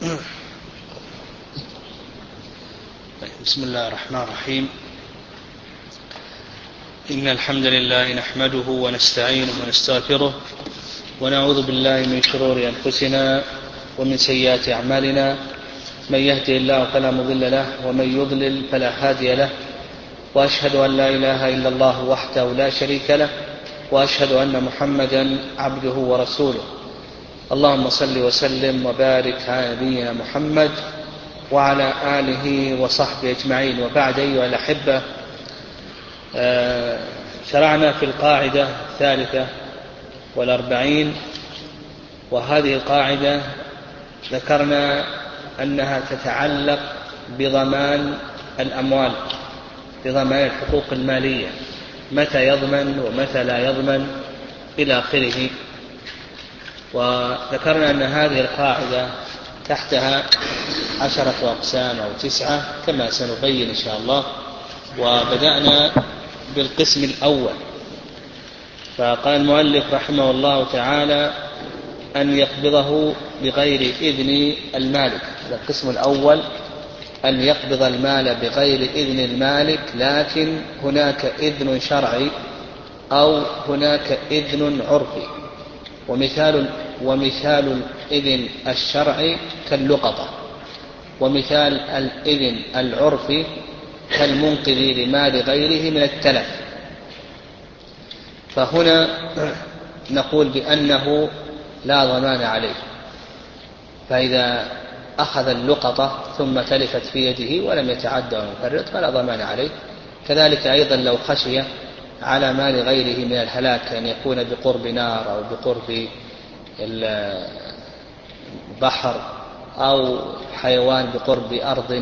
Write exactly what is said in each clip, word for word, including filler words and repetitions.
بسم الله الرحمن الرحيم. إن الحمد لله نحمده ونستعينه ونستغفره ونعوذ بالله من شرور أنفسنا ومن سيئات أعمالنا، من يهده الله فلا مضل له ومن يضلل فلا هادي له، وأشهد أن لا إله إلا الله وحده لا شريك له، وأشهد أن محمدا عبده ورسوله. اللهم صل وسلم وبارك على نبينا محمد وعلى آله وصحبه أجمعين، وبعد أيها الأحبة، شرعنا في القاعدة الثالثة والأربعين، وهذه القاعدة ذكرنا أنها تتعلق بضمان الأموال، بضمان الحقوق المالية، متى يضمن ومتى لا يضمن إلى آخره. وذكرنا أن هذه القاعدة تحتها عشرة أقسام أو تسعة كما سنبين إن شاء الله. وبدأنا بالقسم الأول، فقال المؤلف رحمه الله تعالى أن يقبضه بغير إذن المالك. هذا القسم الأول، أن يقبض المال بغير إذن المالك، لكن هناك إذن شرعي أو هناك إذن عرفي. ومثال ومثال الإذن الشرعي كاللقطة، ومثال الإذن العرفي كالمنقذ لمال غيره من التلف. فهنا نقول بأنه لا ضمان عليه، فإذا أخذ اللقطة ثم تلفت في يده ولم يتعدى ويفرط فلا ضمان عليه. كذلك أيضا لو خشي على مال غيره من الهلاك، أن يكون بقرب نار أو بقرب البحر أو حيوان بقرب أرض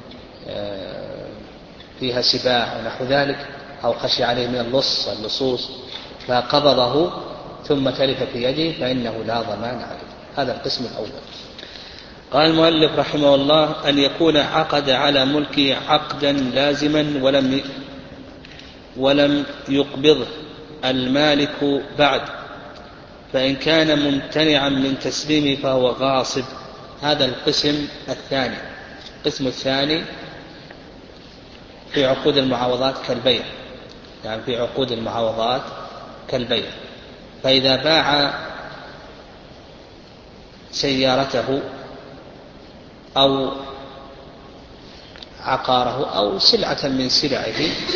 فيها سباع ونحو ذلك، أو خشي عليه من اللص اللصوص فقبضه ثم تلف في يده، فإنه لا ضمان عليه. هذا القسم الأول. قال المؤلف رحمه الله أن يكون عقد على ملكه عقدا لازما ولم ولم يقبضه المالك بعد، فإن كان ممتنعا من تسليمه فهو غاصب. هذا القسم الثاني. القسم الثاني في عقود المعاوضات كالبيع، يعني في عقود المعاوضات كالبيع. فإذا باع سيارته أو عقاره أو سلعة من سلعه،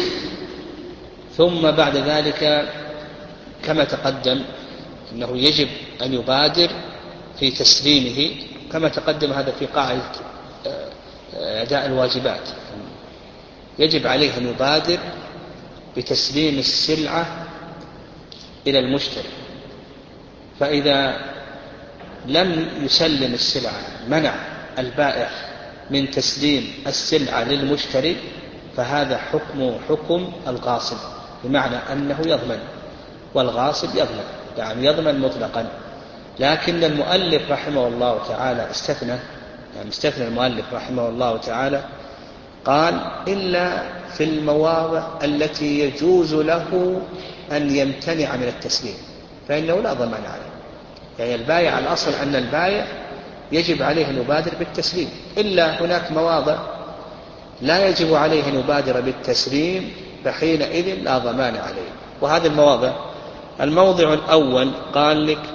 ثم بعد ذلك كما تقدم أنه يجب أن يبادر في تسليمه، كما تقدم هذا في قاعدة أداء الواجبات، يجب عليه أن يبادر بتسليم السلعة إلى المشتري. فإذا لم يسلم السلعة، منع البائع من تسليم السلعة للمشتري، فهذا حكم حكم الغاصب، بمعنى أنه يضمن، والغاصب يضمن، يعني يضمن مطلقا. لكن المؤلف رحمه الله تعالى استثنى، يعني استثنى المؤلف رحمه الله تعالى، قال إلا في المواضع التي يجوز له أن يمتنع من التسليم، فإنه لا ضمان عليه. يعني البائع، الأصل أن البائع يجب عليه أن يبادر بالتسليم، إلا هناك مواضع لا يجب عليه أن يبادر بالتسليم، فحينئذ لا ضمان عليه. وهذه المواضع: الموضع الأول قال لك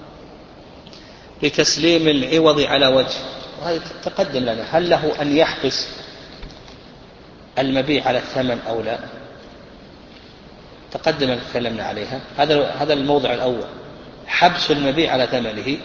لتسليم العوض على وجه، وهذا تقدم لنا، هل له أن يحبس المبيع على الثمن أو لا؟ تقدم أن تكلمنا عليها. هذا هذا الموضع الأول، حبس المبيع على ثمنه.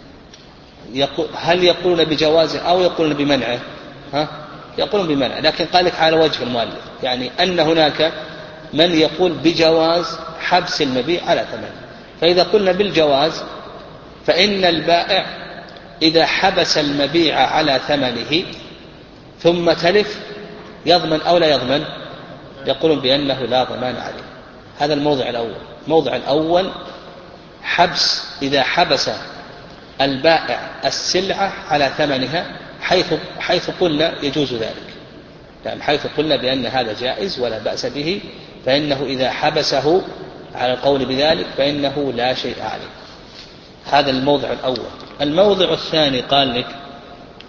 هل يقولون بجوازه أو يقولون بمنعه؟ ها؟ يقولون بمنعه، لكن قال لك على وجه المؤلف، يعني أن هناك من يقول بجواز حبس المبيع على ثمنه. فإذا قلنا بالجواز، فإن البائع إذا حبس المبيع على ثمنه ثم تلف يضمن أو لا يضمن؟ يقولون بأنه لا ضمان عليه. هذا الموضع الأول. الموضع الأول حبس، إذا حبس البائع السلعة على ثمنها، حيث حيث قلنا يجوز ذلك، يعني حيث قلنا بأن هذا جائز ولا بأس به، فإنه إذا حبسه على القول بذلك فإنه لا شيء عليه. هذا الموضع الأول. الموضع الثاني قال لك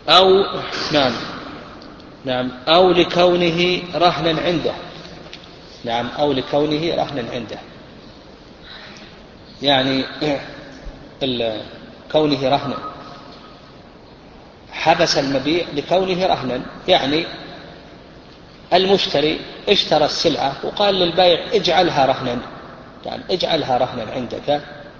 أو نعم نعم أو لكونه رهنا عنده. نعم أو لكونه رهنا عنده، يعني كونه رهنا، حبس المبيع لكونه رهنا، يعني المشتري اشترى السلعة وقال للبائع اجعلها رهنا، يعني اجعلها رهنا عندك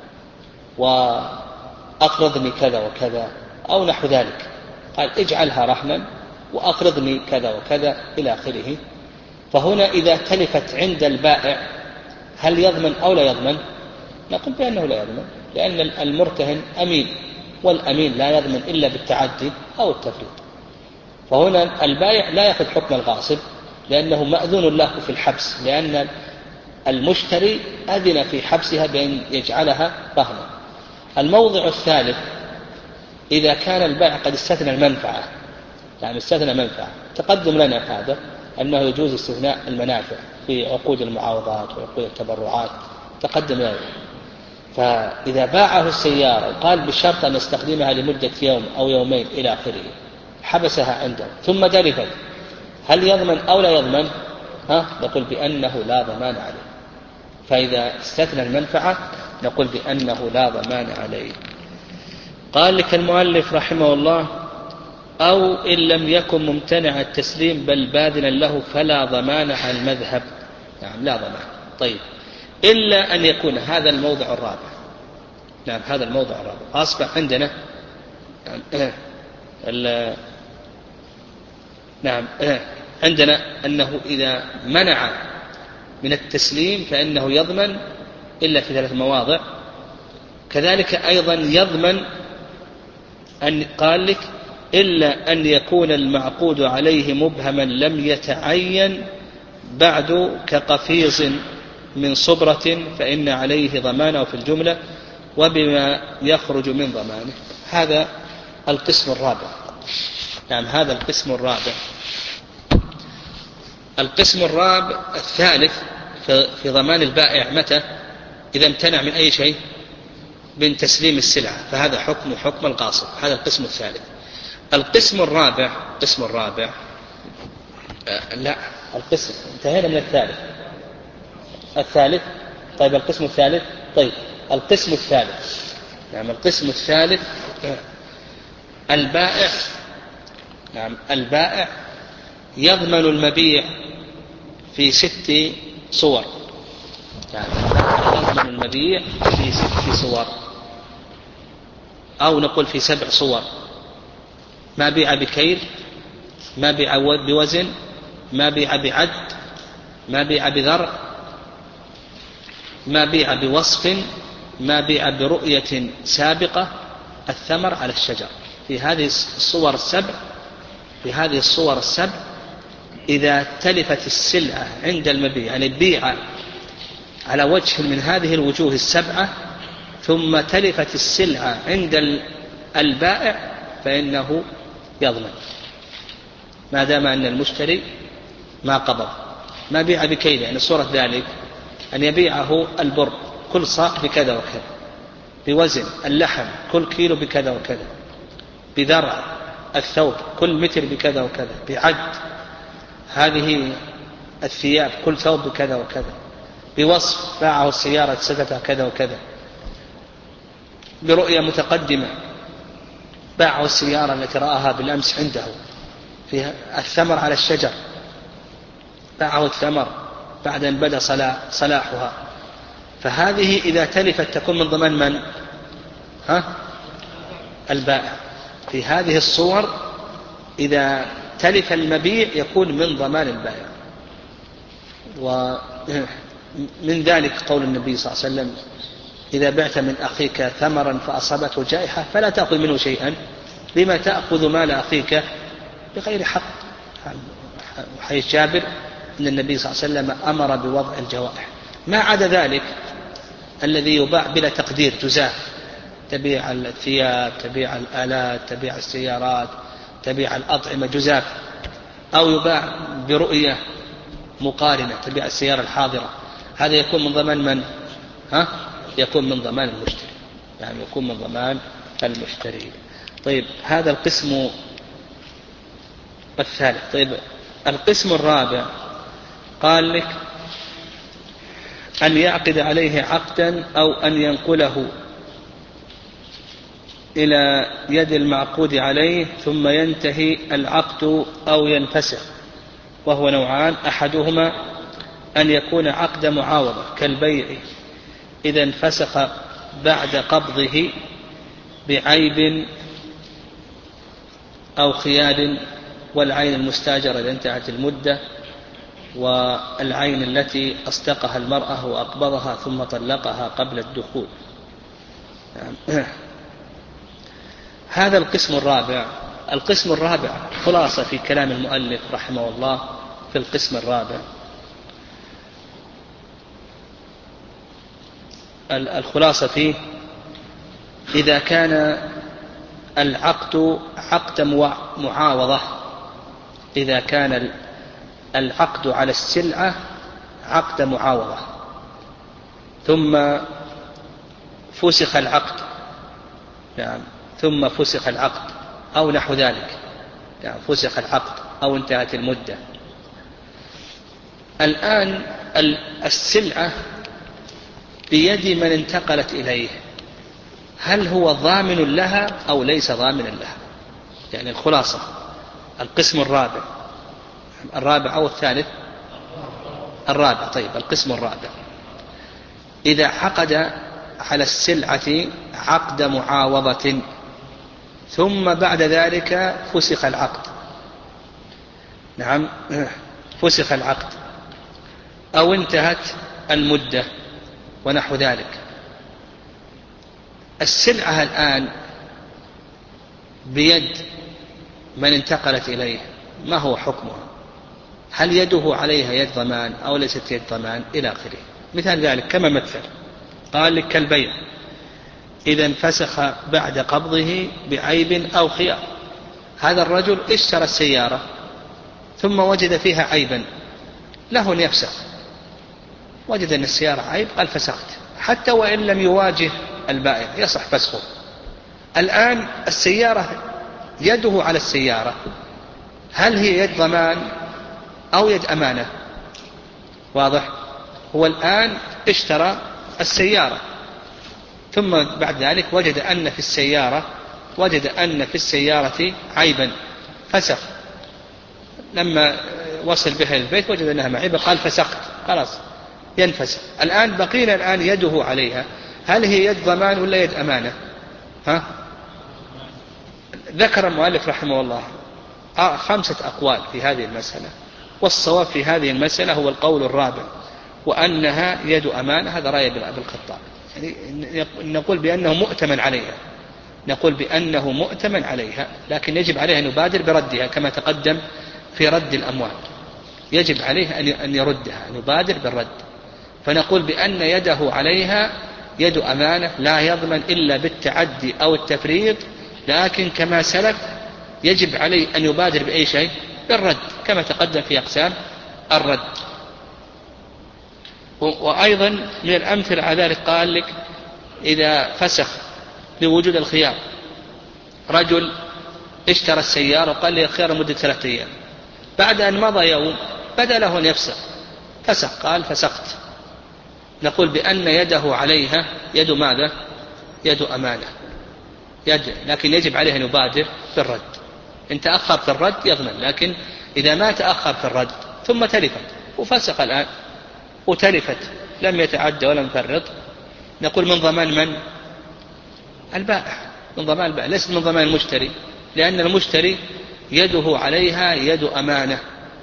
وأقرضني كذا وكذا أو نحو ذلك، قال اجعلها رهنا وأقرضني كذا وكذا إلى آخره. فهنا إذا تلفت عند البائع هل يضمن أو لا يضمن؟ نقول بأنه لا يضمن، لأن المرتهن أمين، والأمين لا يضمن إلا بالتعدي أو التفريط. فهنا البائع لا يأخذ حكم الغاصب لأنه مأذون له في الحبس، لأن المشتري أذن في حبسها بأن يجعلها رهنا. الموضع الثالث إذا كان البائع قد استثنى المنفعة، يعني استثنى منفعة، تقدم لنا هذا أنه يجوز استثناء المنافع في عقود المعاوضات وعقود التبرعات، تقدم لنا. فإذا باعه السيارة وقال بشرط أن يستخدمها لمدة يوم أو يومين إلى آخره، حبسها عنده ثم تلفت، هل يضمن أو لا يضمن؟ ها؟ نقول بأنه لا ضمان عليه. فإذا استثنى المنفعة نقول بأنه لا ضمان عليه. قال لك المؤلف رحمه الله: أو إن لم يكن ممتنع التسليم بل باذلا له فلا ضمان على المذهب. نعم لا ضمان. طيب، إلا أن يكون هذا الموضع الرابع. نعم هذا الموضع الرابع أصبح عندنا نعم, نعم عندنا أنه إذا منع من التسليم فإنه يضمن إلا في ثلاث مواضع. كذلك أيضا يضمن أن قال لك إلا أن يكون المعقود عليه مبهما لم يتعين بعد كقفيز من صبرة فإن عليه ضمانه في الجملة وبما يخرج من ضمانه. هذا القسم الرابع. نعم هذا القسم الرابع. القسم الرابع الثالث في ضمان البائع متى؟ إذا امتنع من أي شيء من تسليم السلعة، فهذا حكم حكم الغاصب. هذا القسم الثالث. القسم الرابع القسم الرابع آه لا القسم انتهينا من الثالث. الثالث طيب القسم الثالث طيب القسم الثالث نعم القسم الثالث آه البائع نعم البائع يضمن المبيع في ست صور. يعني يضمن المبيع في ست صور أو نقول في سبع صور: ما بيع بكيل، ما بيع بوزن، ما بيع بعد، ما بيع بذرع، ما بيع بوصف، ما بيع برؤية سابقة، الثمر على الشجر. في هذه الصور السبع في هذه الصور السبع إذا تلفت السلعة عند المبيع، يعني بيع على وجه من هذه الوجوه السبعة ثم تلفت السلعة عند البائع فإنه يضمن ما دام أن المشتري ما قبض. ما بيع بكيل، يعني صورة ذلك أن يبيعه البر كل صاع بكذا وكذا، بوزن اللحم كل كيلو بكذا وكذا، بذرع الثوب كل متر بكذا وكذا، بعد هذه الثياب كل ثوب بكذا وكذا، بوصف باعه السيارة سدتها كذا وكذا، برؤية متقدمة باعه السيارة التي رآها بالأمس عنده، في الثمر على الشجر باعه الثمر بعد أن بدأ صلاحها. فهذه إذا تلفت تكون من ضمان من؟ ها؟ البائع. في هذه الصور إذا تلف المبيع يكون من ضمان البائع. ومن ذلك قول النبي صلى الله عليه وسلم: إذا بعت من أخيك ثمرا فأصابته جائحة فلا تأخذ منه شيئا، لما تأخذ مال أخيك بغير حق. حديث جابر أن النبي صلى الله عليه وسلم أمر بوضع الجوائح. ما عدا ذلك الذي يباع بلا تقدير جزاف، تبيع الثياب، تبيع الآلات، تبيع السيارات، تبيع الأطعمة جزاف، أو يباع برؤية مقارنة، تبيع السيارة الحاضرة، هذا يكون من ضمان من؟ ها؟ يكون من ضمان المشتري، يعني يكون من ضمان المشتري. طيب هذا القسم الثالث. طيب القسم الرابع قال لك أن يعقد عليه عقدا أو أن ينقله إلى يد المعقود عليه ثم ينتهي العقد أو ينفسخ، وهو نوعان: أحدهما أن يكون عقد معاوضة كالبيع إذا انفسخ بعد قبضه بعيب أو خيار، والعين المستاجرة إذا انتهت المدة، والعين التي أصدقها المرأة وأقبضها ثم طلقها قبل الدخول. هذا القسم الرابع. القسم الرابع خلاصة في كلام المؤلف رحمه الله في القسم الرابع. الخلاصة فيه: إذا كان العقد عقد معاوضة، إذا كان العقد على السلعة عقد معاوضة ثم فسخ العقد، يعني ثم فسخ العقد أو نحو ذلك، يعني فسخ العقد أو انتهت المدة. الآن السلعة بيد من انتقلت إليه، هل هو ضامن لها أو ليس ضامنا لها؟ يعني الخلاصة القسم الرابع. الرابع أو الثالث؟ الرابع. طيب القسم الرابع: إذا عقد على السلعة عقد معاوضة ثم بعد ذلك فسخ العقد، نعم فسخ العقد أو انتهت المدة ونحو ذلك، السلعة الآن بيد من انتقلت إليه، ما هو حكمها؟ هل يده عليها يد ضمان أو ليست يد ضمان إلى آخره. مثال ذلك كما مثل قال لك كالبيع إذا انفسخ بعد قبضه بعيب أو خيار. هذا الرجل اشترى السيارة ثم وجد فيها عيبا، له أن يفسخ، وجد أن السيارة عيب قال فسخت، حتى وإن لم يواجه البائع يصح فسخه. الآن السيارة يده على السيارة، هل هي يد ضمان أو يد أمانة؟ واضح؟ هو الآن اشترى السيارة ثم بعد ذلك وجد أن في السيارة وجد أن في السيارة عيبا فسخ، لما وصل بها البيت وجد أنها معيبة قال فسخت، خلاص ينفسخ. الآن بقينا الآن يده عليها، هل هي يد ضمان ولا يد أمانة؟ ها؟ ذكر المؤلف رحمه الله خمسة أقوال في هذه المسألة، والصواب في هذه المسألة هو القول الرابع، وأنها يد أمانة. هذا رأي أبي الخطاب، يعني نقول بأنه مؤتمن عليها، نقول بأنه مؤتمن عليها، لكن يجب عليه أن يبادر بردها كما تقدم في رد الأموال، يجب عليه أن يردها، أن يبادر بالرد. فنقول بأن يده عليها يد أمانة لا يضمن إلا بالتعدي أو التفريط، لكن كما سلف يجب عليه أن يبادر بأي شيء؟ بالرد، كما تقدم في أقسام الرد. وأيضا من الأمثلة على ذلك قال لك إذا فسخ لوجود الخيار، رجل اشترى السيارة وقال لي الخيار مدة ثلاثة أيام، بعد أن مضى يوم بدأ له أن يفسخ، فسخ قال فسخت، نقول بأن يده عليها يد ماذا؟ يد أمانة، يد، لكن يجب عليه أن يبادر بالرد. إن تأخر في الرد يضمن، لكن إذا ما تأخر في الرد ثم تلفت وفسخ الآن وتلفت لم يتعدى ولم يفرط، نقول من ضمان من؟ البائع، من ضمان البائع، ليس من ضمان المشتري، لأن المشتري يده عليها يد أمانة،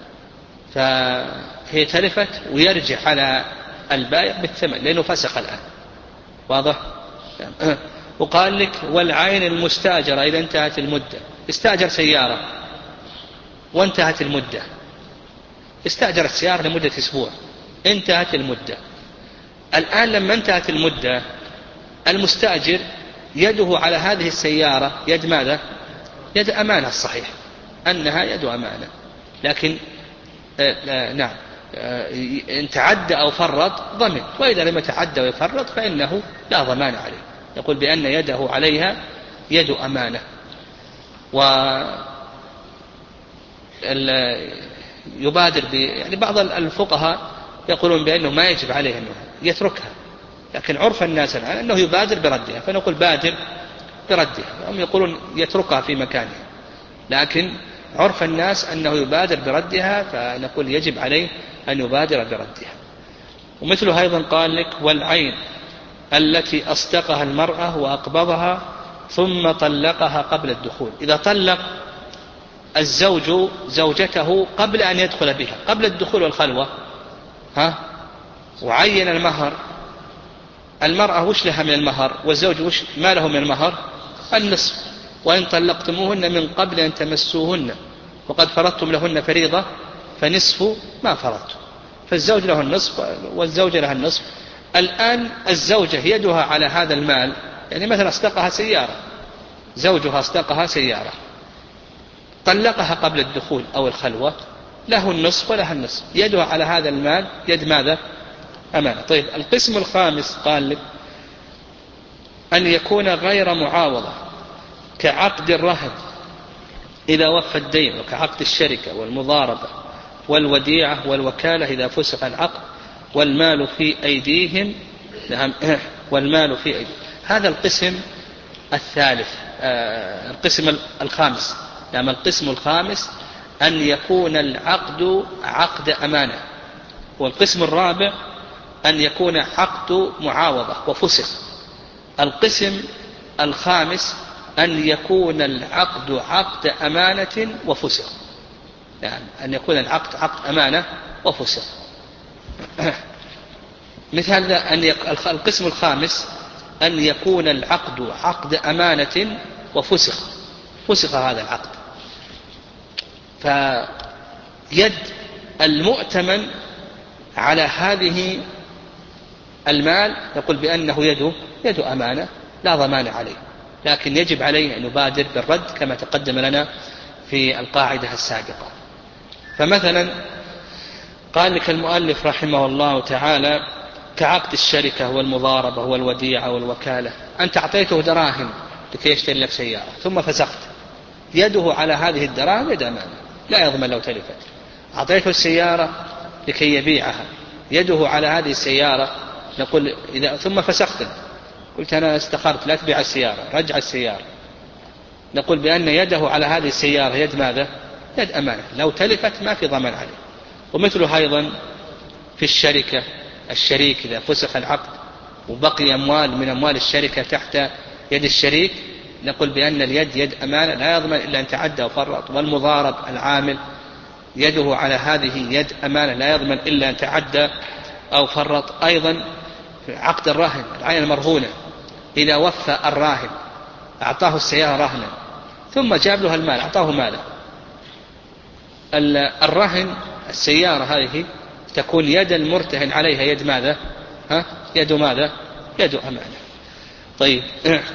فهي تلفت ويرجع على البائع بالثمن لأنه فسخ الآن. واضح؟ وقال لك والعين المستاجرة إذا انتهت المدة، استأجر سيارة وانتهت المدة، استأجر السيارة لمدة أسبوع، انتهت المدة. الآن لما انتهت المدة المستأجر يده على هذه السيارة يد ماذا؟ يد أمانة، الصحيح أنها يد أمانة، لكن آه آه نعم آه إن تعدى أو فرط ضمن، وإذا لم يتعدى ويفرط فإنه لا ضمان عليه، يقول بأن يده عليها يد أمانة. و يبادر ب يعني بعض الفقهاء يقولون بأنه ما يجب عليه أنه يتركها، لكن عرف الناس الآن أنه يبادر بردها، فنقول بادر بردها. هم يقولون يتركها في مكانها، لكن عرف الناس أنه يبادر بردها، فنقول يجب عليه أن يبادر بردها. ومثله أيضا قال لك: والعين التي أصدقها المرأة وأقبضها ثم طلقها قبل الدخول. إذا طلق الزوج زوجته قبل أن يدخل بها، قبل الدخول والخلوة، ها، وعين المهر، المرأة وش لها من المهر والزوج وش ما له من المهر؟ النصف. وإن طلقتموهن من قبل أن تمسوهن وقد فرضتم لهن فريضة فنصف ما فرضتم، فالزوج له النصف والزوجة لها النصف. الآن الزوجة يدها على هذا المال، يعني مثلا أصدقها سيارة، زوجها أصدقها سيارة، طلقها قبل الدخول أو الخلوة، له النصف ولها النصف، يدها على هذا المال يد ماذا؟ أمانة. طيب القسم الخامس قال لك: أن يكون غير معاوضة كعقد الرهن إذا وفى الدين، وكعقد الشركة والمضاربة والوديعة والوكالة إذا فسخ العقد، والمال في أيديهم. نعم، والمال في أيديهم. هذا القسم الثالث، آه القسم الخامس. نعم، القسم الخامس أن يكون العقد عقد أمانة. والقسم الرابع أن يكون عقد معاوضة وفسخ. القسم الخامس أن يكون العقد عقد أمانة وفسخ، يعني أن يكون العقد عقد أمانة وفسخ. مثال أن يك... القسم الخامس أن يكون العقد عقد أمانة وفسخ، فسخ هذا العقد، فيد المؤتمن على هذه المال نقول بأنه يده يد أمانة لا ضمان عليه، لكن يجب عليه أن يبادر بالرد كما تقدم لنا في القاعدة السابقة. فمثلا قال لك المؤلف رحمه الله تعالى: كعقد الشركة والمضاربة والوديعة والوكالة، أنت أعطيته دراهم لكي يشتري لك سيارة ثم فسخت، يده على هذه الدراهم يد أمانة لا يضمن لو تلفت. أعطيته السيارة لكي يبيعها، يده على هذه السيارة، نقول إذا ثم فسخت، قلت أنا استخرت لا تبيع السيارة، رجع السيارة، نقول بأن يده على هذه السيارة يد ماذا؟ يد أمانة، لو تلفت ما في ضمان عليه. ومثله أيضا في الشركة، الشريك إذا فسخ العقد وبقي أموال من أموال الشركة تحت يد الشريك، نقول بأن اليد يد أمانة لا يضمن إلا أن تعدى وفرط. والمضارب العامل يده على هذه يد أمانة لا يضمن إلا أن تعدى أو فرط. أيضا في عقد الرهن، العين المرهونة، إذا وفى الراهن أعطاه السيارة رهنا ثم جاب له المال، أعطاه ماله، الرهن السيارة هذه تكون يد المرتهن عليها يد ماذا؟ ها؟ يد ماذا؟ يد أمانة. طيب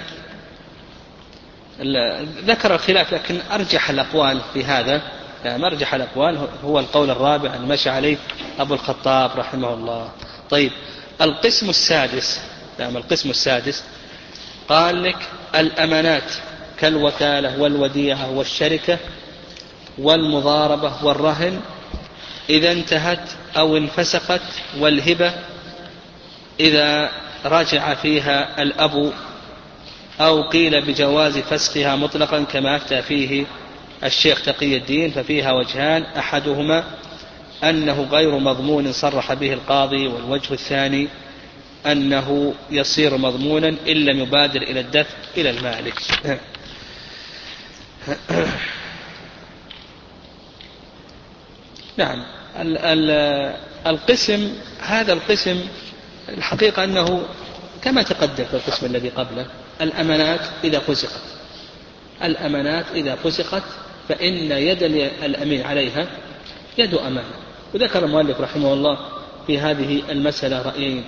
ذكر الخلاف، لكن أرجح الأقوال في هذا، يعني أرجح الأقوال هو القول الرابع أن مشى عليه أبو الخطاب رحمه الله. طيب القسم السادس، نعم القسم السادس قال لك: الأمانات كالوكالة والوديعة والشركة والمضاربة والرهن إذا انتهت أو انفسخت، والهبة إذا رجع فيها الأب، أو قيل بجواز فسخها مطلقا كما أفتى فيه الشيخ تقي الدين، ففيها وجهان: أحدهما أنه غير مضمون صرح به القاضي، والوجه الثاني أنه يصير مضمونا إن لم يبادر إلى الدفع إلى المالك. نعم ال ال القسم هذا القسم الحقيقة أنه كما تقدم في القسم الذي قبله، الأمانات إذا فسخت، الأمانات إذا فسخت فإن يد الأمين عليها يد أمانة. وذكر المؤلف رحمه الله في هذه المسألة رأيين: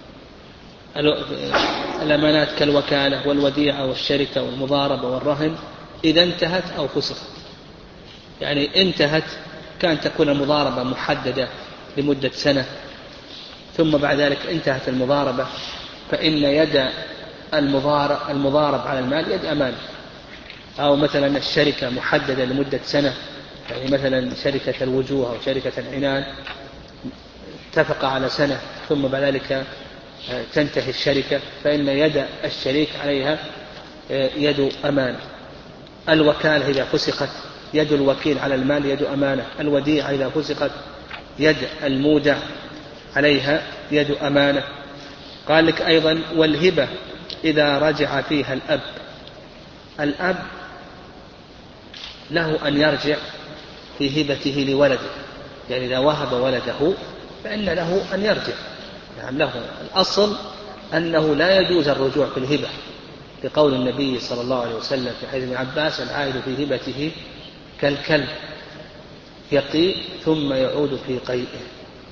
الأمانات كالوكالة والوديعة والشركة والمضاربة والرهن إذا انتهت أو فسخت. يعني انتهت كان تكون المضاربة محددة لمدة سنة، ثم بعد ذلك انتهت المضاربة، فإن يد المضارب, المضارب على المال يد أمانة. أو مثلا الشركة محددة لمدة سنة، يعني مثلا شركة الوجوه أو شركة العنان اتفق على سنة ثم بعد ذلك تنتهي الشركة، فإن يد الشريك عليها يد أمانة. الوكالة إذا فسخت يد الوكيل على المال يد أمانة. الوديعة إذا فسخت يد المودع عليها يد أمانة. قال لك أيضا والهبة إذا رجع فيها الأب، الأب له أن يرجع في هبته لولده، يعني إذا وهب ولده فإن له أن يرجع، نعم له. الأصل أنه لا يجوز الرجوع في الهبة، لقول النبي صلى الله عليه وسلم في حديث ابن عباس العائد في هبته كالكلب يقيء ثم يعود في قيئه،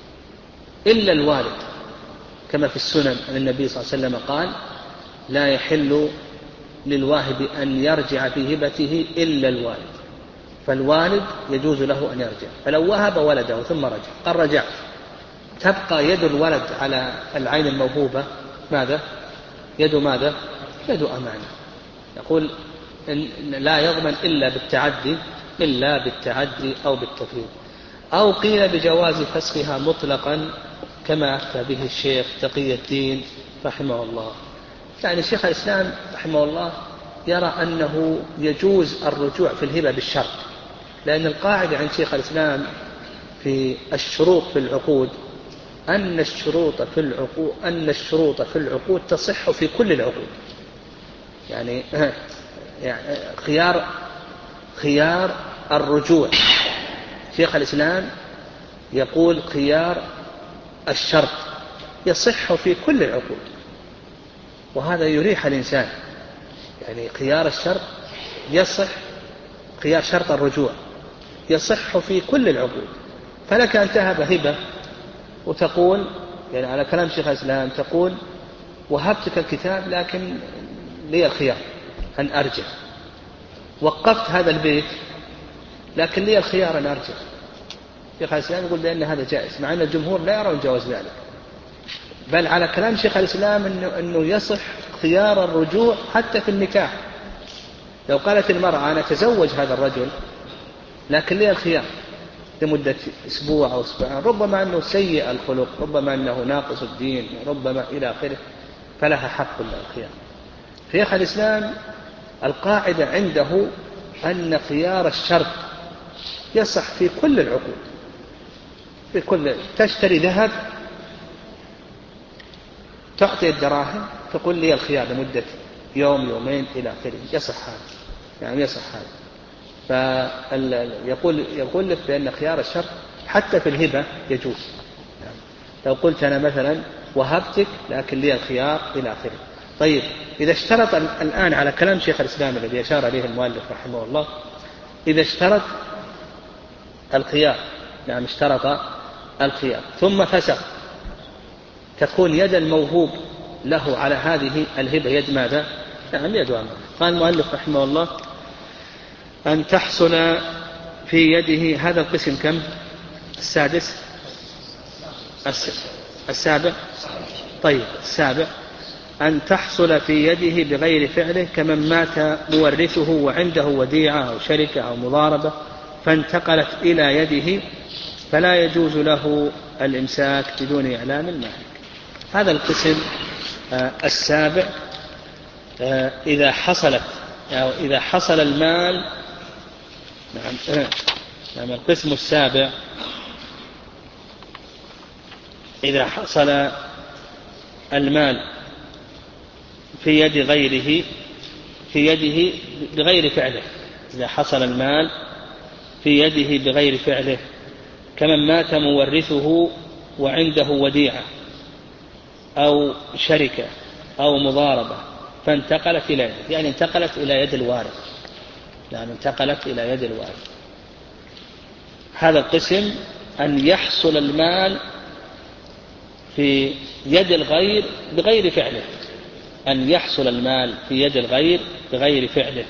إلا الوالد، كما في السنن أن النبي صلى الله عليه وسلم قال لا يحل للواهب أن يرجع في هبته إلا الوالد، فالوالد يجوز له أن يرجع. فلو وهب ولده ثم رجع قال رجعت، تبقى يد الولد على العين الموهوبة ماذا؟ يد ماذا؟ يد أمانة. يقول إن لا يضمن إلا بالتعدي، إلا بالتعدي أو بالتفريط. أو قيل بجواز فسخها مطلقا كما أفتى به الشيخ تقي الدين رحمه الله. يعني شيخ الإسلام رحمه الله يرى أنه يجوز الرجوع في الهبة بالشرط، لأن القاعدة عند شيخ الإسلام في الشروط في العقود أن الشروط في العقود أن الشروط في العقود تصح في كل العقود. يعني يعني خيار خيار الرجوع، شيخ الإسلام يقول خيار الشرط يصح في كل العقود، وهذا يريح الإنسان. يعني خيار الشرط يصح، خيار شرط الرجوع يصح في كل العقود. فلك أن تهب هبة وتقول، يعني على كلام شيخ الإسلام، تقول وهبتك الكتاب لكن لي الخيار أن أرجع، وقفت هذا البيت لكن لي الخيار أن أرجع. شيخ الإسلام يقول بأن هذا جائز، مع أن الجمهور لا يرون جواز ذلك، بل على كلام شيخ الإسلام أنه, أنه يصح خيار الرجوع حتى في النكاح. لو قالت المرأة أنا أتزوج هذا الرجل لكن لي الخيار لمدة أسبوع أو أسبوعين، ربما أنه سيء الخلق، ربما أنه ناقص الدين، ربما إلى آخره، فلها حق الخيار. شيخ الإسلام القاعدة عنده أن خيار الشرط يصح في كل العقود، في كل. تشتري ذهب تعطي الدراهم تقول لي الخيار لمدة يوم يومين إلى آخره، يصح هذا، يعني يصح هذا. فيقول يقول لك بأن خيار الشرط حتى في الهبة يجوز. يعني لو قلت أنا مثلا وهبتك لكن لي الخيار إلى آخره. طيب إذا اشترط الآن على كلام شيخ الإسلام الذي أشار إليه المؤلف رحمه الله، إذا اشترط الخيار، يعني اشترط الخيار ثم فسخ، تكون يد الموهوب له على هذه الهبة يد ماذا؟ نعم يد أمانة. قال المؤلف رحمه الله أن تحصل في يده، هذا القسم كم؟ السادس السابع. طيب السابع، أن تحصل في يده بغير فعله كمن مات مورثه وعنده وديعة أو شركة أو مضاربة فانتقلت إلى يده، فلا يجوز له الإمساك بدون إعلام المالك. هذا القسم آه السابع. آه إذا حصلت أو إذا حصل المال، نعم آه نعم القسم السابع إذا حصل المال في يد غيره، في يده بغير فعله، إذا حصل المال في يده بغير فعله كمن مات مورثه وعنده وديعة أو شركة أو مضاربة فانتقلت إلى يده، يعني انتقلت إلى يد الوارث، يعني انتقلت إلى يد الوارث. هذا القسم أن يحصل المال في يد الغير بغير فعله، أن يحصل المال في يد الغير بغير فعله.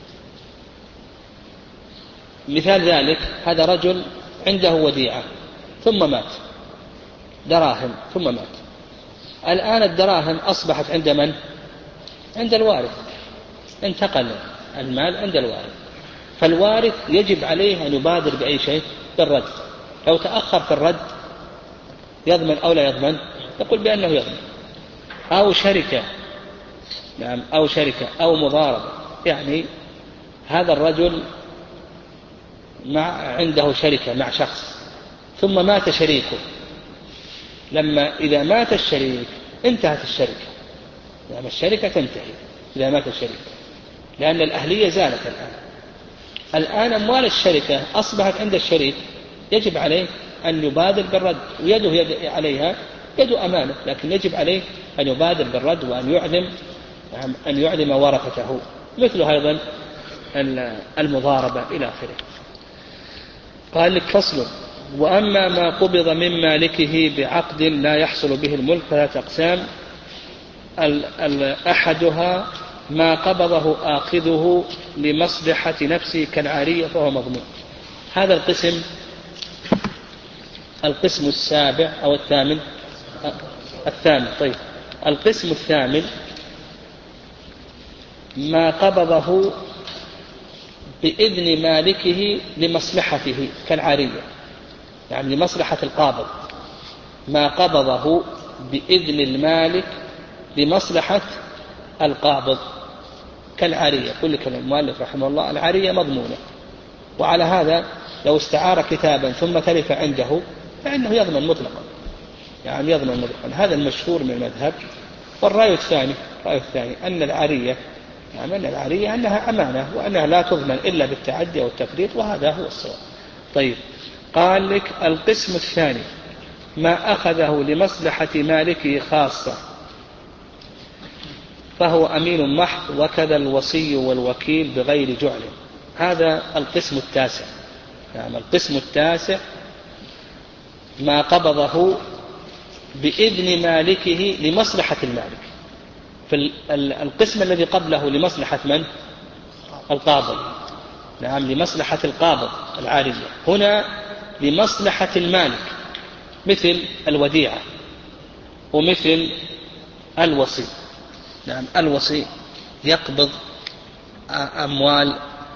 مثال ذلك، هذا رجل عنده وديعة ثم مات، دراهم ثم مات، الآن الدراهم أصبحت عند من؟ عند الوارث، انتقل المال عند الوارث. فالوارث يجب عليه أن يبادر بأي شيء بالرد. لو تأخر في الرد يضمن أو لا يضمن؟ يقول بأنه يضمن. أو شركة، نعم، أو شركة أو مضاربة، يعني هذا الرجل مع عنده شركة مع شخص ثم مات شريكه، لما إذا مات الشريك انتهت الشركة، يعني الشركة تنتهي إذا مات الشريك، لأن الأهلية زالت الآن. الآن أموال الشركة أصبحت عند الشريك، يجب عليه أن يبادر بالرد، ويده يد عليها يد أمانة، لكن يجب عليه أن يبادر بالرد وأن يعلم أن يعلم ورثته. مثله أيضا المضاربة إلى آخره. قال لك فصل: وأما ما قبض من مالكه بعقد لا يحصل به الملك فلا أقسام. أحدها ما قبضه آخذه لمصلحة نفسه كالعارية فهو مضمون. هذا القسم القسم السابع أو الثامن الثامن طيب القسم الثامن ما قبضه بإذن مالكه لمصلحته كالعارية، يعني لمصلحة القابض، ما قبضه بإذن المالك لمصلحة القابض كالعارية. كل كلام المؤلف رحمه الله العارية مضمونة، وعلى هذا لو استعار كتابا ثم تلف عنده فإنه يضمن مطلقا، يعني يضمن مطلقا. هذا المشهور من المذهب. والرأي الثاني الرأي الثاني أن العارية يعني أن العارية أنها أمانة وأنها لا تضمن إلا بالتعدي والتفريط، وهذا هو الصواب. طيب، قال لك القسم الثاني ما أخذه لمصلحة مالكه خاصة فهو أمين محض، وكذا الوصي والوكيل بغير جعل. هذا القسم التاسع. يعني القسم التاسع ما قبضه بإذن مالكه لمصلحة المالك. فالقسم الذي قبله لمصلحة من؟ القابض. نعم، لمصلحة القابض العارية. هنا لمصلحة المالك، مثل الوديعة ومثل الوصي. نعم، الوصي يقبض أموال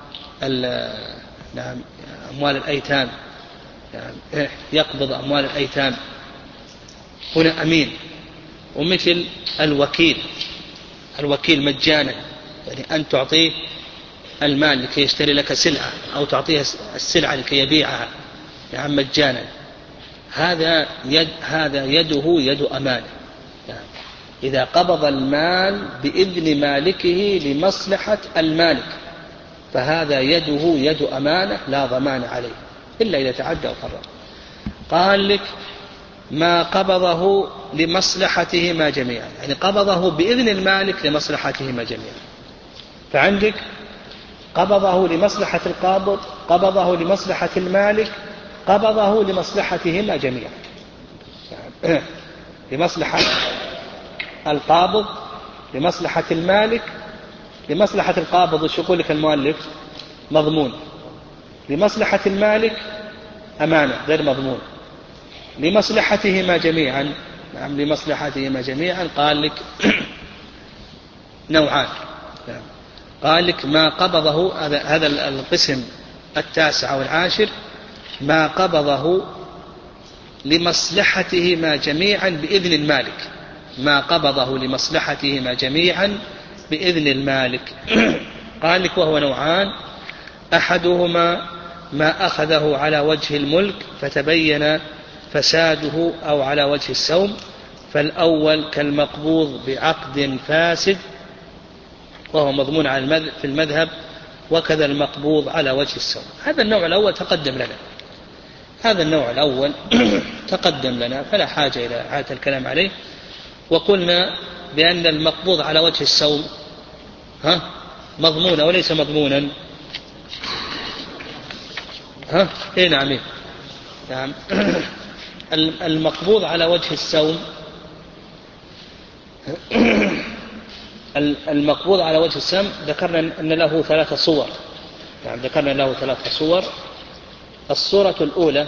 نعم أموال الأيتام، يعني يقبض أموال الأيتام، هنا أمين. ومثل الوكيل، الوكيل مجانا، يعني أن تعطيه المال لكي يشتري لك سلعة أو تعطيه السلعة لكي يبيعها، يعني مجانا. هذا يد هذا يده يد أمانة. يعني إذا قبض المال بإذن مالكه لمصلحة المالك فهذا يده يد أمانة لا ضمان عليه إلا إذا تعدى وفرط. قال لك ما قبضه لمصلحتهما جميعا، يعني قبضه بإذن المالك لمصلحتهما جميعا. فعندك قبضه لمصلحة القابض، قبضه لمصلحة المالك، قبضه لمصلحتهما جميعا. يعني لمصلحة القابض، لمصلحة المالك، لمصلحة القابض وش يقول لك المؤلف؟ مضمون. لمصلحة المالك أمانة غير مضمون. لمصلحتهما جميعا، نعم لمصلحتهما جميعا قال لك نوعان. قال لك ما قبضه، هذا القسم التاسع والعاشر، ما قبضه لمصلحتهما جميعا بإذن المالك، ما قبضه لمصلحتهما جميعا بإذن المالك. قال لك وهو نوعان: أحدهما ما أخذه على وجه الملك فتبين فساده أو على وجه السوم، فالأول كالمقبوض بعقد فاسد وهو مضمون على في المذهب، وكذا المقبوض على وجه السوم. هذا النوع الأول تقدم لنا، هذا النوع الأول تقدم لنا فلا حاجة إلى إعادة الكلام عليه. وقلنا بأن المقبوض على وجه السوم ها مضمون وليس مضمونا. ها إيه نعم نعم المقبوض على وجه السوم، المقبوض على وجه السوم ذكرنا أن له ثلاثة صور. يعني ذكرنا له ثلاثة صور. الصورة الأولى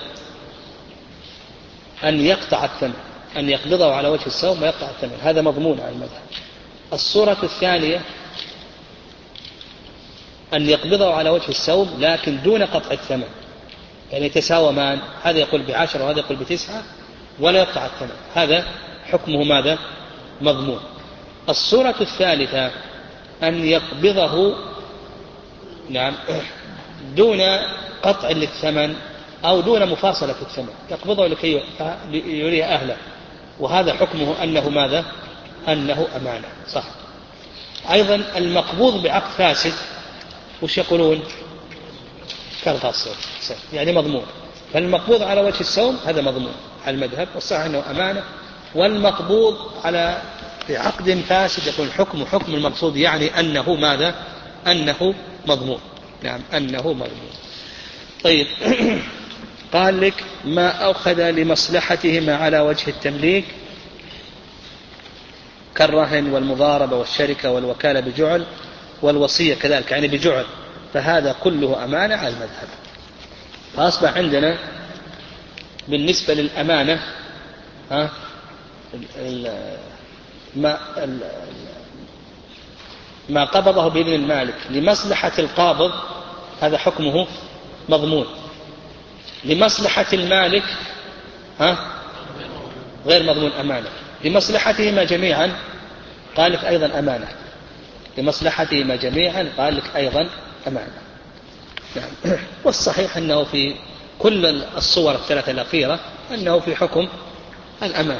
أن يقطع الثمن، أن يقبضه على وجه السوم ويقطع الثمن، هذا مضمون على المذهب. الصورة الثانية أن يقبضه على وجه السوم لكن دون قطع الثمن، يعني يتساومان، هذا يقول بعشرة وهذا يقول بتسعة ولا يقطع الثمن، هذا حكمه ماذا؟ مضمون. الصورة الثالثة أن يقبضه نعم دون قطع للثمن أو دون مفاصلة في الثمن، يقبضه لكي يريه أهله، وهذا حكمه أنه ماذا؟ أنه أمانة. صح. أيضا المقبوض بعقد فاسد وش يقولون؟ كالغاصب، يعني مضمون. فالمقبوض على وجه السوم هذا مضمون على المذهب، والصحيح أنه أمانة. والمقبوض على بعقد فاسد يقول حكم حكم المقصود، يعني أنه ماذا؟ أنه مضمون. نعم أنه مضمون. طيب قال لك ما أخذ لمصلحتهما على وجه التمليك كالرهن والمضاربة والشركة والوكالة بجعل والوصية كذلك، يعني بجعل، فهذا كله أمانة على المذهب. فأصبح عندنا بالنسبة للأمانة ها ما ما قبضه بإذن المالك لمصلحة القابض هذا حكمه مضمون، لمصلحة المالك ها غير مضمون أمانة، لمصلحتهما جميعا قال لك أيضا أمانة، لمصلحتهما جميعا قال لك أيضا أمانة. يعني والصحيح أنه في كل الصور الثلاثة الأخيرة أنه في حكم الأمانة.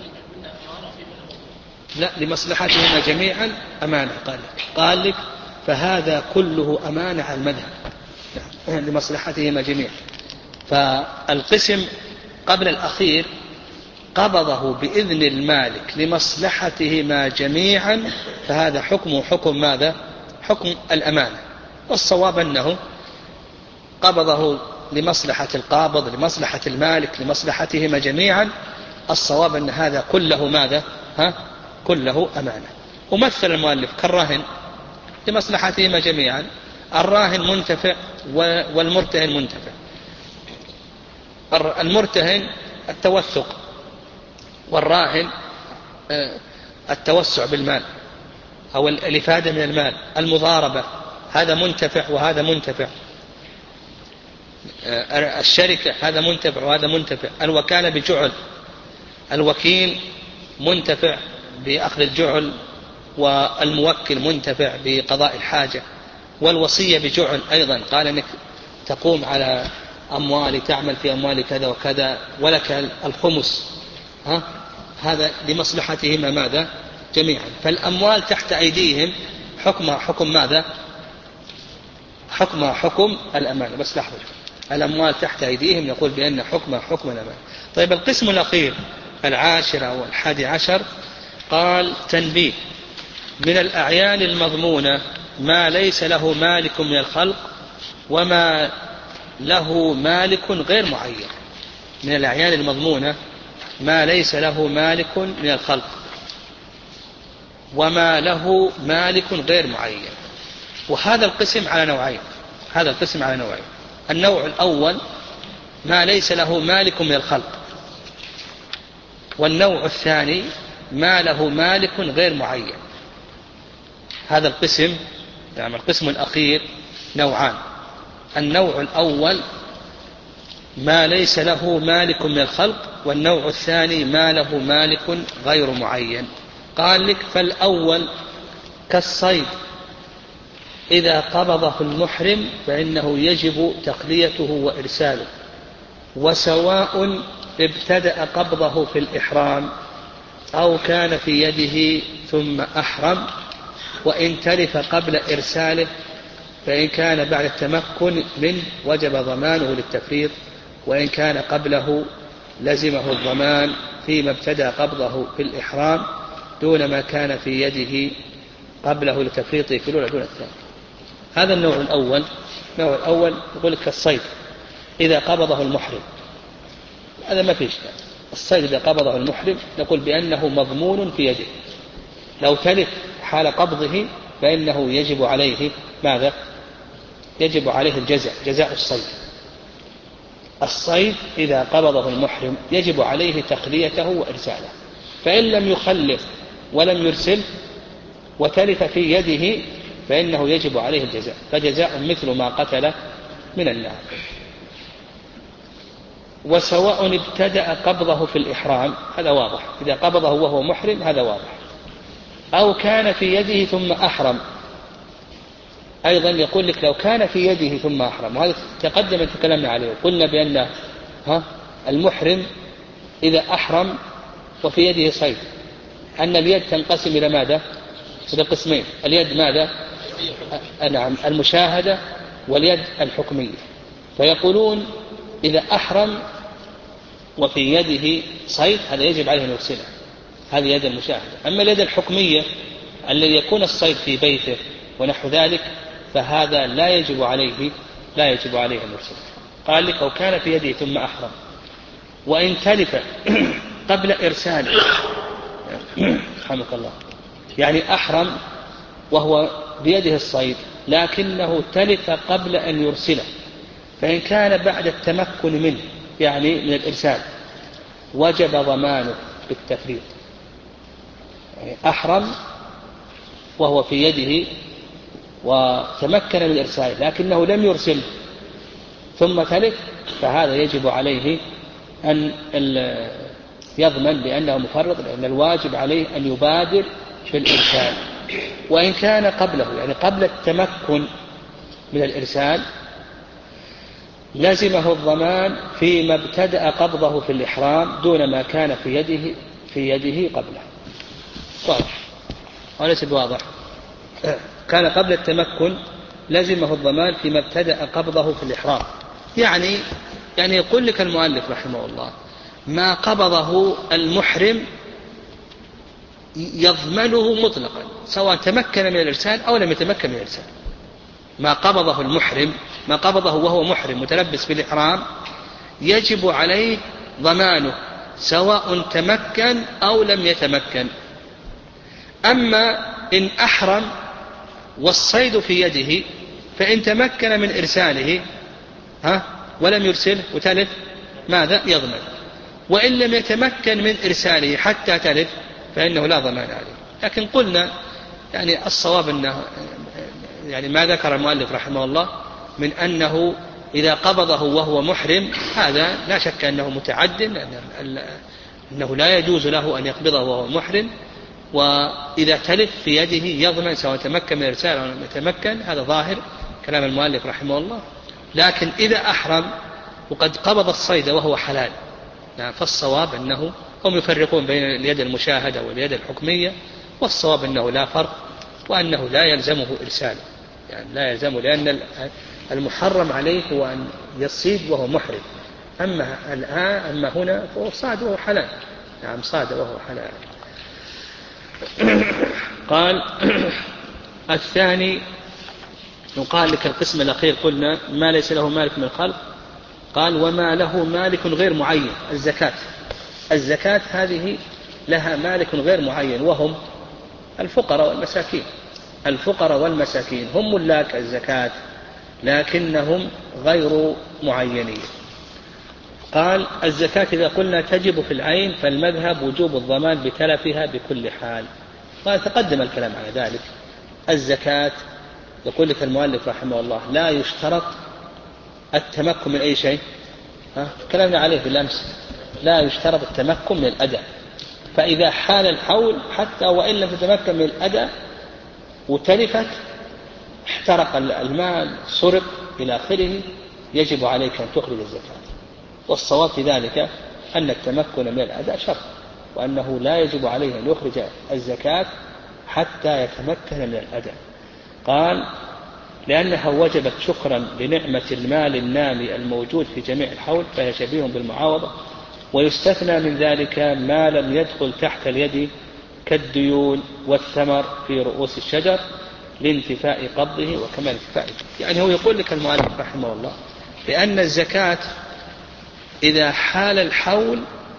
لا، لمصلحتهما جميعا أمانة قال لك قال لك فهذا كله أمانة على المذهب، يعني لمصلحتهما جميعا. فالقسم قبل الأخير قبضه بإذن المالك لمصلحتهما جميعا، فهذا حكمه حكم ماذا؟ حكم الأمانة. والصواب أنه قبضه لمصلحة القابض لمصلحة المالك لمصلحتهما جميعا، الصواب أن هذا كله ماذا؟ ها؟ كله أمانة. ومثل المؤلف كالراهن لمصلحتهما جميعا، الراهن منتفع والمرتهن منتفع. المرتهن التوثق والراهن التوسع بالمال أو الإفادة من المال. المضاربة هذا منتفع وهذا منتفع. الشركة هذا منتفع وهذا منتفع. الوكالة بجعل، الوكيل منتفع بأخذ الجعل والموكل منتفع بقضاء الحاجة. والوصية بجعل أيضا، قال أنك تقوم على أموالي تعمل في أموالي كذا وكذا ولك الخمس، ها؟ هذا لمصلحتهما ماذا؟ جميعا. فالأموال تحت أيديهم حكمها حكم ماذا؟ حكمها حكم الأمانة. بس لحظة، الأموال تحت أيديهم يقول بأن حكمها حكم الأمانة. طيب القسم الأخير العاشر أو الحادي عشر قال تنبيه: من الأعيان المضمونة ما ليس له مالك من الخلق وما له مالك غير معين. من الأعيان المضمونة ما ليس له مالك من الخلق وما له مالك غير معين. وهذا القسم على نوعين هذا القسم على نوعين النوع الأول ما ليس له مالك من الخلق، والنوع الثاني ما له مالك غير معين. هذا القسم يعني القسم الأخير نوعان: النوع الأول ما ليس له مالك من الخلق، والنوع الثاني ما له مالك غير معين. قال لك فالأول كالصيد إذا قبضه المحرم فإنه يجب تقليته وإرساله، وسواء ابتدأ قبضه في الإحرام أو كان في يده ثم أحرم، وإن تلف قبل إرساله فإن كان بعد التمكن منه وجب ضمانه للتفريط، وإن كان قبله لزمه الضمان فيما ابتدأ قبضه في الإحرام دون ما كان في يده قبله لتفريطه في الأولى دون الثاني. هذا النوع الأول. النوع الأول يقول لك الصيد إذا قبضه المحرم، هذا ما فيش. الصيد إذا قبضه المحرم نقول بأنه مضمون في يده، لو تلف حال قبضه فإنه يجب عليه ماذا؟ يجب عليه الجزاء، جزاء الصيد. الصيد إذا قبضه المحرم يجب عليه تخليته وإرساله، فإن لم يخلف ولم يرسل وتلف في يده فإنه يجب عليه الجزاء، فجزاء مثل ما قتل من النعم. وسواء ابتدأ قبضه في الإحرام، هذا واضح، إذا قبضه وهو محرم هذا واضح، أو كان في يده ثم أحرم. أيضا يقول لك لو كان في يده ثم أحرم، وهذا تقدم أن تكلمنا عليه وقلنا بأن ها المحرم إذا أحرم وفي يده صيد أن اليد تنقسم إلى ماذا؟ إلى قسمين، اليد ماذا؟ نعم المشاهدة واليد الحكمية. فيقولون إذا أحرم وفي يده صيد هذا يجب عليه أن يرسله، هذه يد المشاهدة. أما اليد الحكمية الذي يكون الصيد في بيته ونحو ذلك فهذا لا يجب عليه لا يجب عليه أن يرسله. قال لك أو كان في يده ثم أحرم وإن تلف قبل إرساله رحمك الله، يعني أحرم وهو بيده الصيد لكنه تلف قبل أن يرسله، فإن كان بعد التمكن منه يعني من الإرسال وجب ضمانه بالتفريط. يعني أحرم وهو في يده وتمكن من الإرسال لكنه لم يرسل ثم تلف، فهذا يجب عليه أن يضمن بأنه مفرط، لأن الواجب عليه أن يبادر في الإرسال. وإن كان قبله يعني قبل التمكن من الإرسال لزمه الضمان فيما ابتدأ قبضه في الإحرام دون ما كان في يده في يده قبله. واضح وليس بواضح؟ كان قبل التمكن لزمه الضمان فيما ابتدأ قبضه في الإحرام، يعني يعني يقول لك المؤلف رحمه الله ما قبضه المحرم يضمنه مطلقا سواء تمكن من الإرسال أو لم يتمكن من الإرسال. ما قبضه المحرم ما قبضه وهو محرم متلبس بالإحرام يجب عليه ضمانه سواء تمكن أو لم يتمكن. أما إن أحرم والصيد في يده فإن تمكن من إرساله ها ولم يرسله وتلف ماذا يضمن، وإن لم يتمكن من إرساله حتى تلف فإنه لا ضمان عليه. لكن قلنا يعني الصواب أنه يعني ما ذكر المؤلف رحمه الله من أنه إذا قبضه وهو محرم هذا لا شك أنه متعد، أنه لا يجوز له أن يقبضه وهو محرم، وإذا تلف في يده يضمن سواء تمكن من الإرسال أو لم يتمكن، هذا ظاهر كلام المؤلف رحمه الله. لكن إذا أحرم وقد قبض الصيد وهو حلال فالصواب أنه هم يفرقون بين اليد المشاهدة واليد الحكمية، والصواب أنه لا فرق وأنه لا يلزمه إرسال، يعني لا يلزمه، لأن المحرم عليه هو أن يصيد وهو محرم. أما الآن أما هنا فهو صاد وهو حلال، نعم صاد وهو حلال. قال الثاني يقال لك القسم الأخير قلنا ما ليس له مالك من الخلق، قال وما له مالك غير معين. الزكاة الزكاة هذه لها مالك غير معين وهم الفقراء والمساكين. الفقراء والمساكين هم ملاك الزكاة لكنهم غير معينين. قال الزكاة إذا قلنا تجب في العين فالمذهب وجوب الضمان بتلفها بكل حال. قال تقدم الكلام على ذلك. الزكاة يقول لك المؤلف رحمه الله لا يشترط التمكن من أي شيء، ها تكلمنا عليه بالأمس، لا يشترط التمكن من الأداء. فإذا حال الحول حتى وإن لم تتمكن من الأداء وتلفت احترق المال سرق إلى آخره يجب عليك أن تخرج الزكاة. والصواب في ذلك أن التمكن من الأداء شرط، وأنه لا يجب عليه أن يخرج الزكاة حتى يتمكن من الأداء. قال لأنها وجبت شكرا لنعمة المال النامي الموجود في جميع الحول فهي شبيه بالمعاوضة، ويستثنى من ذلك ما لم يدخل تحت اليد كالديون والثمر في رؤوس الشجر لانتفاء قبضه وكمال انتفائه. يعني هو يقول لك المؤلف رحمه الله لأن الزكاة إذا حال الحول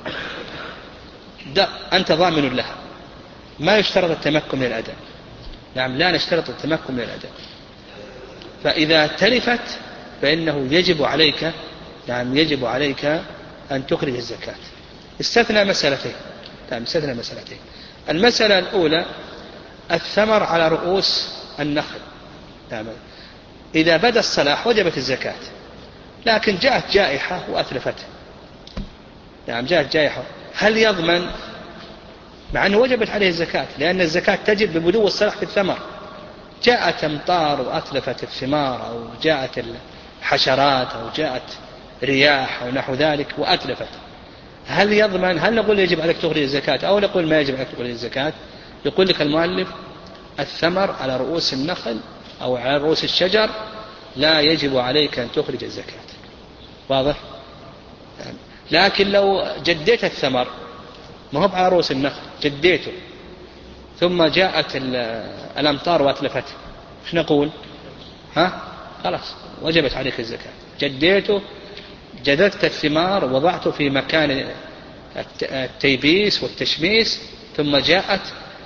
أنت ضامن لها، ما يشترط التمكن من الأداء. نعم لا نشترط التمكن من الأداء. فإذا تلفت فإنه يجب عليك نعم يجب عليك أن تخرج الزكاة. استثنى مسألتين نعم استثنى مسألتين. المسألة الأولى الثمر على رؤوس النخل نعم. إذا بدا الصلاح وجبت الزكاة، لكن جاءت جائحة وأتلفته، نعم جاءت جائحة، هل يضمن؟ مع أنه وجبت عليه الزكاة، لأن الزكاة تجب ببدو الصلاح في الثمر. جاءت أمطار وأتلفت الثمار، أو جاءت الحشرات، أو جاءت رياح أو نحو ذلك وأتلفت، هل يضمن؟ هل نقول يجب عليك تخرج الزكاة أو نقول ما يجب عليك تخرج الزكاة؟ يقول لك المؤلف الثمر على رؤوس النخل أو على رؤوس الشجر لا يجب عليك أن تخرج الزكاة. واضح؟ لكن لو جديت الثمر، ما هو على رؤوس النخل، جديته ثم جاءت الأمطار وأتلفته، ايش نقول؟ ها؟ خلاص وجبت عليك الزكاة. جديته، جددت الثمار ووضعته في مكان التيبيس والتشميس، ثم جاءت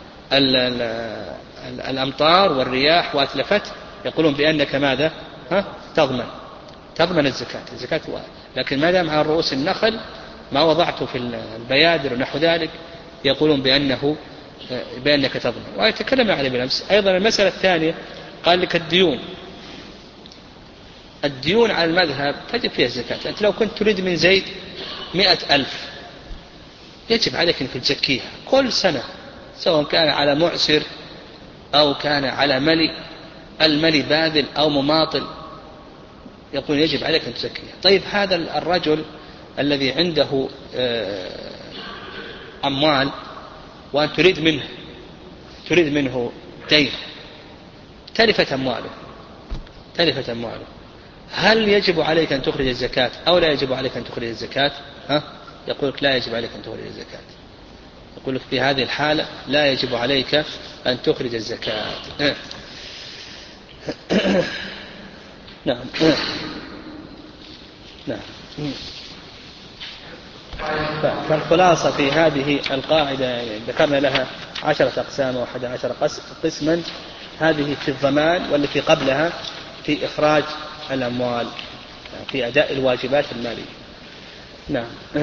الأمطار والرياح وأتلفته، يقولون بأنك ماذا؟ ها؟ تضمن تضمن الزكاة الزكاة لكن ما دام على رؤوس النخل ما وضعته في البيادر ونحو ذلك، يقولون بأنه بأنك تضمن. ويتكلم عليه بالأمس. أيضا المسألة الثانية قال لك الديون الديون على المذهب تجب فيها الزكاة. أنت لو كنت تريد من زيد مئة ألف يجب عليك أنك تزكيها كل سنة، سواء كان على معسر أو كان على ملي، الملي باذل أو مماطل، يقول يجب عليك أن تزكيها. طيب هذا الرجل الذي عنده أموال وأن تريد منه تريد منه دين، تلفت أمواله تلفت أمواله هل يجب عليك أن تخرج الزكاة أو لا يجب عليك أن تخرج الزكاة؟ ها؟ يقول لك لا يجب عليك أن تخرج الزكاة. يقول لك في هذه الحالة لا يجب عليك أن تخرج الزكاة. نعم نعم. فالخلاصة في هذه القاعدة ذكرنا لها عشرة أقسام وأحد عشر قسما، هذه في الضمان، والتي قبلها في إخراج الأموال في أداء الواجبات المالية. نعم.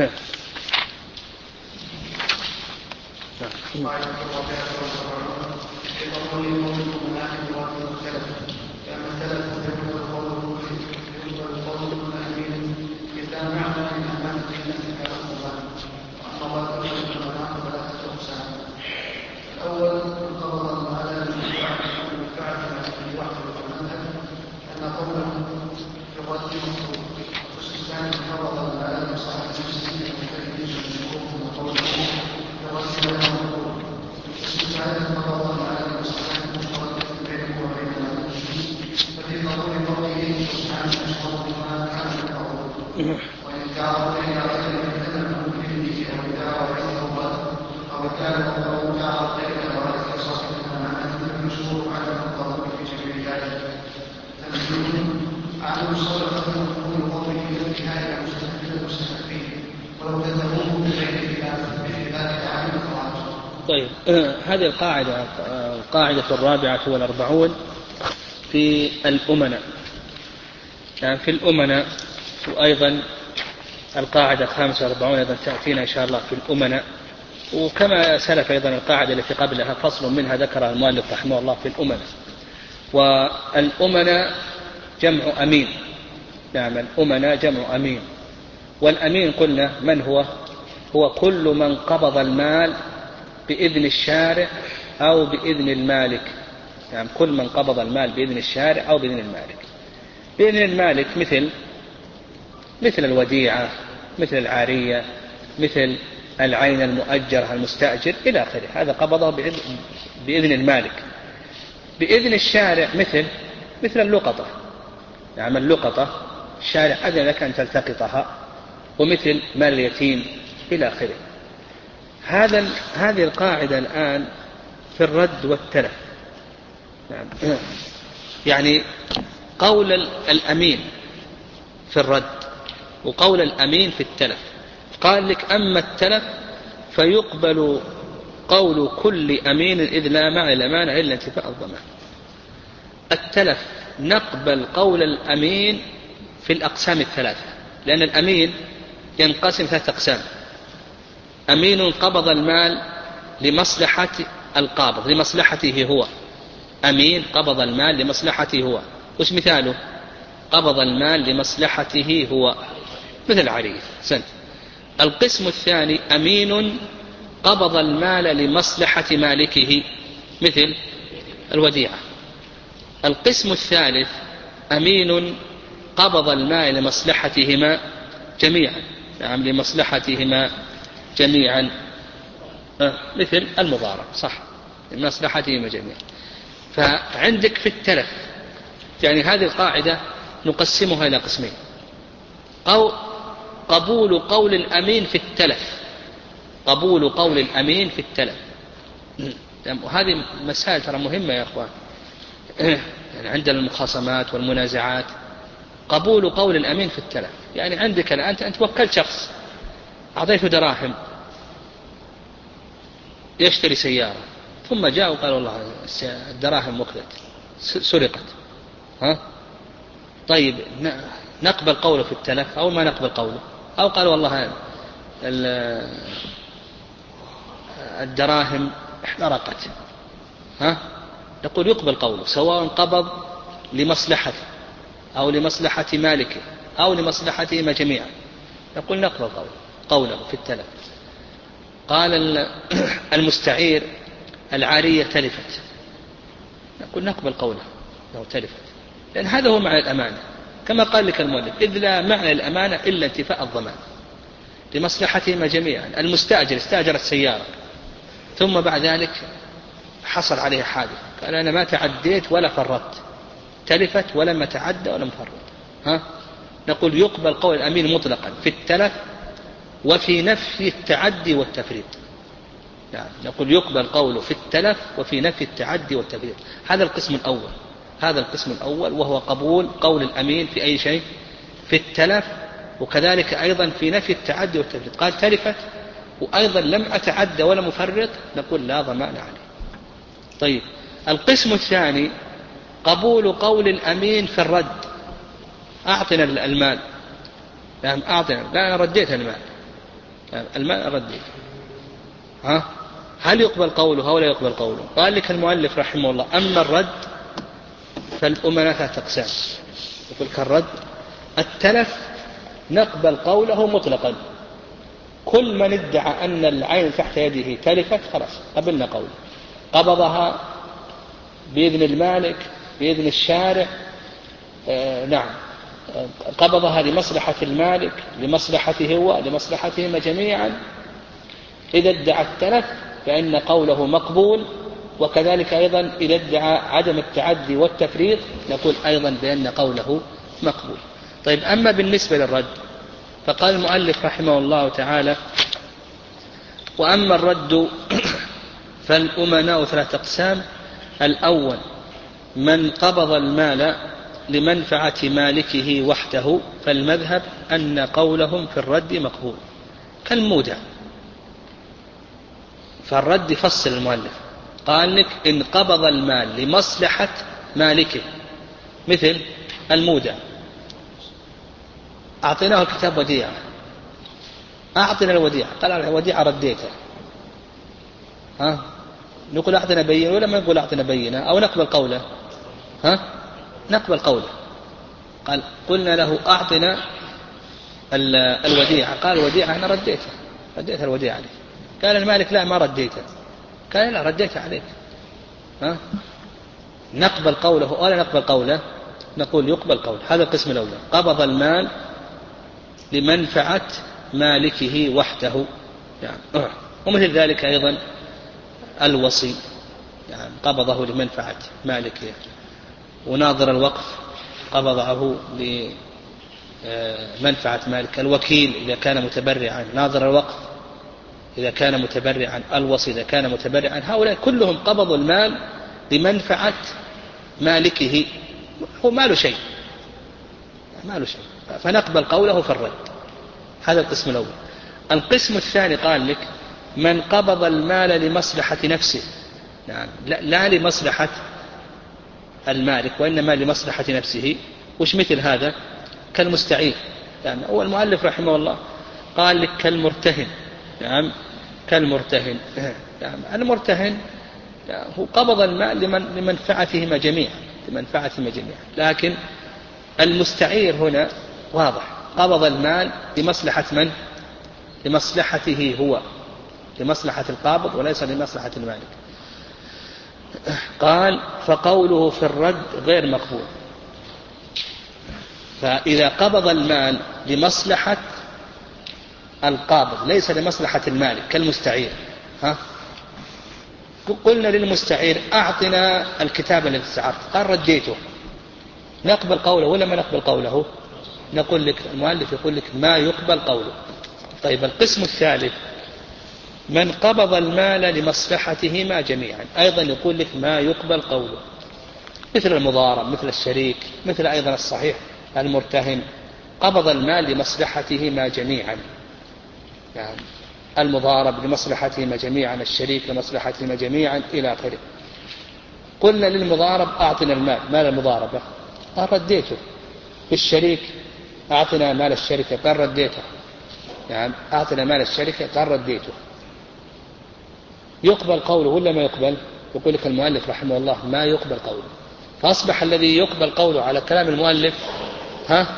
طيب هذه القاعدة القاعدة الرابعة والأربعون في الأمناء. يعني في الأمناء، وأيضا القاعدة الخامسة والأربعون أيضا تأتينا إن شاء الله في الأمناء. وكما سلف أيضا القاعدة التي قبلها فصل منها ذكرها المؤلف رحمه الله في الأمناء. والأمناء جمع أمين. نعم الأمناء جمع أمين. والأمين قلنا من هو؟ هو كل من قبض المال بإذن الشارع أو بإذن المالك. يعني كل من قبض المال بإذن الشارع أو بإذن المالك. بإذن المالك مثل مثل الوديعة، مثل العارية، مثل العين المؤجرة المستأجر إلى آخره، هذا قبضه بإذن, بإذن المالك. بإذن الشارع مثل مثل اللقطة. يعني اللقطة الشارع أذن لك أن تلتقطها، ومثل مال اليتيم إلى آخره. هذا هذه القاعدة الآن في الرد والتلف. يعني قول الأمين في الرد وقول الأمين في التلف. قال لك أما التلف فيقبل قول كل أمين إذ لا معنى الأمانة إلا انتفاء الضمان. التلف نقبل قول الأمين في الأقسام الثلاثة، لأن الأمين ينقسم ثلاثة أقسام. أمين قبض المال لمصلحة القابض، لمصلحته هو، أمين قبض المال لمصلحته هو. وش مثاله؟ قبض المال لمصلحته هو، مثل عريف. سنت. القسم الثاني أمين قبض المال لمصلحة مالكه، مثل الوديعة. القسم الثالث أمين قبض المال لمصلحتهما جميعا، نعم لمصلحتهما جميعا، مثل المضارب، صح، لمصلحتهما جميعا. فعندك في التلف، يعني هذه القاعدة نقسمها إلى قسمين: أو قبول قول الأمين في التلف، قبول قول الأمين في التلف. وهذه مسائل ترى مهمة يا أخوان، يعني عندنا المخاصمات والمنازعات. قبول قول الأمين في التلف، يعني عندك الآن أنت وكلت شخص أعطيته دراهم يشتري سيارة، ثم جاء وقال والله الدراهم وكلت سرقت، ها؟ طيب نقبل قوله في التلف أو ما نقبل قوله؟ أو قال والله الدراهم احترقت، ها؟ نقول يقبل قوله، سواء قبض لمصلحته أو لمصلحة مالكه أو لمصلحتهما جميعا، نقول نقبل قوله, قوله في التلف. قال المستعير العارية تلفت، نقول نقبل قوله لو تلفت، لأن هذا هو معنى الأمانة، كما قال لك المؤلف: إذ لا معنى الأمانة إلا انتفاء الضمان لمصلحتهما جميعا. المستأجر استأجر السيارة ثم بعد ذلك حصل عليها حادث، قال أنا ما تعديت ولا فرطت، تلفت ولم أتعدى ولم فرط، ها؟ نقول يقبل قول الأمين مطلقا في التلف وفي نفي التعدي والتفريط. يعني نقول يقبل قوله في التلف وفي نفي التعدي والتفريط. هذا القسم الأول، هذا القسم الأول وهو قبول قول الأمين في أي شيء، في التلف وكذلك أيضا في نفي التعدي والتفريط. قال تلفت وأيضا لم أتعدى ولا مفرط، نقول لا ضمان عليه. طيب القسم الثاني قبول قول الأمين في الرد: أعطنا المال، يعني أعطنا، لا أنا رديت المال، يعني المال رديت، ها؟ هل يقبل قوله أو لا يقبل قوله؟ قال لك المؤلف رحمه الله: أما الرد فالأمناء ثلاثة أقسام. يقول كالرد التلف نقبل قوله مطلقا، كل من ادعى أن العين تحت يده تلفت خلاص قبلنا قوله، قبضها بإذن المالك بإذن الشارع، آه نعم قبضها لمصلحة المالك لمصلحته هو لمصلحتهما جميعا. إذا ادعى التلف فإن قوله مقبول، وكذلك أيضا إذا ادعى عدم التعدي والتفريط نقول أيضا بأن قوله مقبول. طيب أما بالنسبة للرد فقال المؤلف رحمه الله تعالى: وأما الرد فالأمناء ثلاثة أقسام. الأول من قبض المال لمنفعة مالكه وحده، فالمذهب أن قولهم في الرد مقبول كالمودع. فالرد فصل المؤلف، قال لك إن قبض المال لمصلحة مالكه، مثل المودع أعطيناه الكتاب وديعة، أعطنا الوديعة، قال الوديعة رديتها، ها؟ نقول أعطنا بينة ولا ما نقول أعطنا بينة؟ أو نقبل قوله؟ ها؟ نقبل قوله. قال قلنا له أعطنا الوديعة، قال الوديعة أنا رديتها، رديتها الوديعة عليك. قال المالك لا ما رديتها، قال لا رديتها عليك، ها؟ نقبل قوله ولا نقبل قوله؟ نقول يقبل قوله. هذا القسم الأول، قبض المال لمنفعة مالكه وحده، يعني ومثل ذلك أيضا الوصي، يعني قبضه لمنفعة مالكه، وناظر الوقف قبضه لمنفعة مالك، الوكيل إذا كان متبرعا، ناظر الوقف إذا كان متبرعا، الوصي إذا كان متبرعا، هؤلاء كلهم قبضوا المال لمنفعة مالكه، هو ما له شيء، ما له شيء، فنقبل قوله في الرد. هذا القسم الأول. القسم الثاني قال لك من قبض المال لمصلحة نفسه، يعني لا, لا لمصلحة المالك وإنما لمصلحة نفسه. وش مثل هذا؟ كالمستعير، يعني هو المؤلف رحمه الله قال لك كالمرتهن، نعم كالمرتهن، نعم المرتهن هو قبض المال لمن لمنفعتهما جميعا لمنفعتهما جميعا لكن المستعير هنا واضح قبض المال لمصلحة من؟ لمصلحته هو لمصلحة القابض وليس لمصلحة المالك. قال فقوله في الرد غير مقبول. فإذا قبض المال لمصلحة القابض ليس لمصلحة المالك كالمستعير ها؟ قلنا للمستعير أعطنا الكتاب الذي استعرت قال رديته نقبل قوله ولا ما نقبل قوله؟ نقول لك المؤلف يقول لك ما يقبل قوله. طيب القسم الثالث من قبض المال لمصلحتهما جميعا أيضا يقول لك ما يقبل قوله مثل المضارب مثل الشريك مثل أيضا الصحيح المرتهن قبض المال لمصلحتهما جميعا يعني المضارب لمصلحتهما جميعا الشريك لمصلحتهما جميعا إلى آخره. قلنا للمضارب أعطنا المال مال المضاربة قال رديته بالشريك أعطنا مال الشركة قال رديته يعني أعطنا مال الشركة قال رديته. يقبل قوله ولا ما يقبل؟ يقول لك المؤلف رحمه الله ما يقبل قوله. فأصبح الذي يقبل قوله على كلام المؤلف ها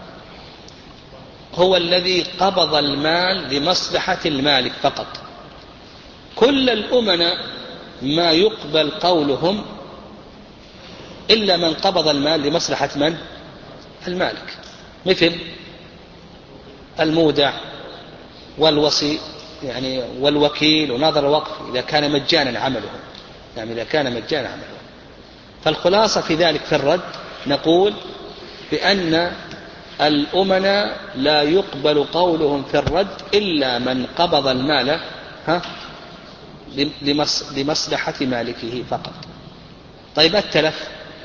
هو الذي قبض المال لمصلحة المالك فقط. كل الأمناء ما يقبل قولهم إلا من قبض المال لمصلحة من؟ المالك مثل المودع والوصي يعني والوكيل وناظر الوقف إذا كان مجانا عمله يعني إذا كان مجانا عمله. فالخلاصة في ذلك في الرد نقول بأن الأمناء لا يقبل قولهم في الرد إلا من قبض المال ها لمصلحة مالكه فقط. طيب التلف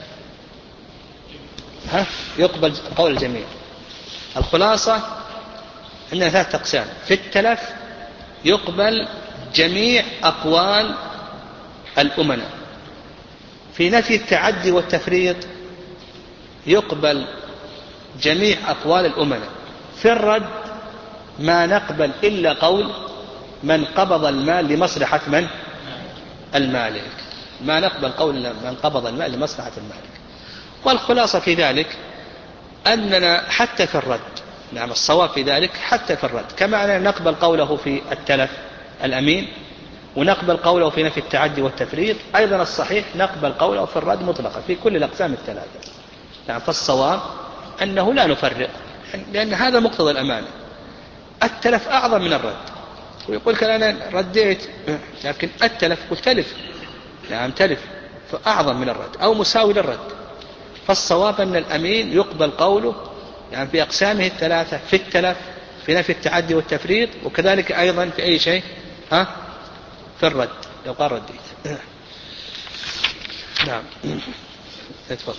ها يقبل قول الجميع. الخلاصة عندنا ثلاثة أقسام في التلف يقبل جميع أقوال الأمناء. في نفي التعدي والتفريط يقبل جميع أقوال الأمناء. في الرد ما نقبل إلا قول من قبض المال لمصلحة من؟ المالك. ما نقبل قول من قبض المال لمصلحة المالك. والخلاصة في ذلك أننا حتى في الرد نعم الصواب في ذلك حتى في الرد كما أننا نقبل قوله في التلف الأمين ونقبل قوله في نفي التعدي والتفريط أيضا الصحيح نقبل قوله في الرد مطلقا في كل الأقسام الثلاثة. نعم فالصواب أنه لا نفرق لأن هذا مقتضى الأمانة. التلف أعظم من الرد ويقول لك أنا رديت لكن التلف قلت تلف نعم تلف فأعظم من الرد أو مساوي للرد. فالصواب أن الأمين يقبل قوله يعني في أقسامه الثلاثة في التلف في نفي التعدي والتفريط وكذلك أيضا في أي شيء ها في الرد لو قال رديت. نعم اتفضل.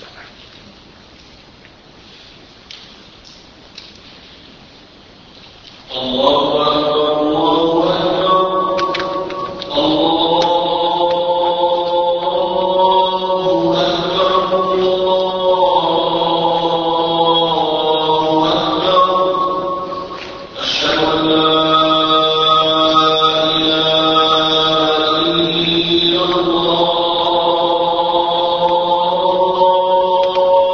الله أكبر الله أكبر الله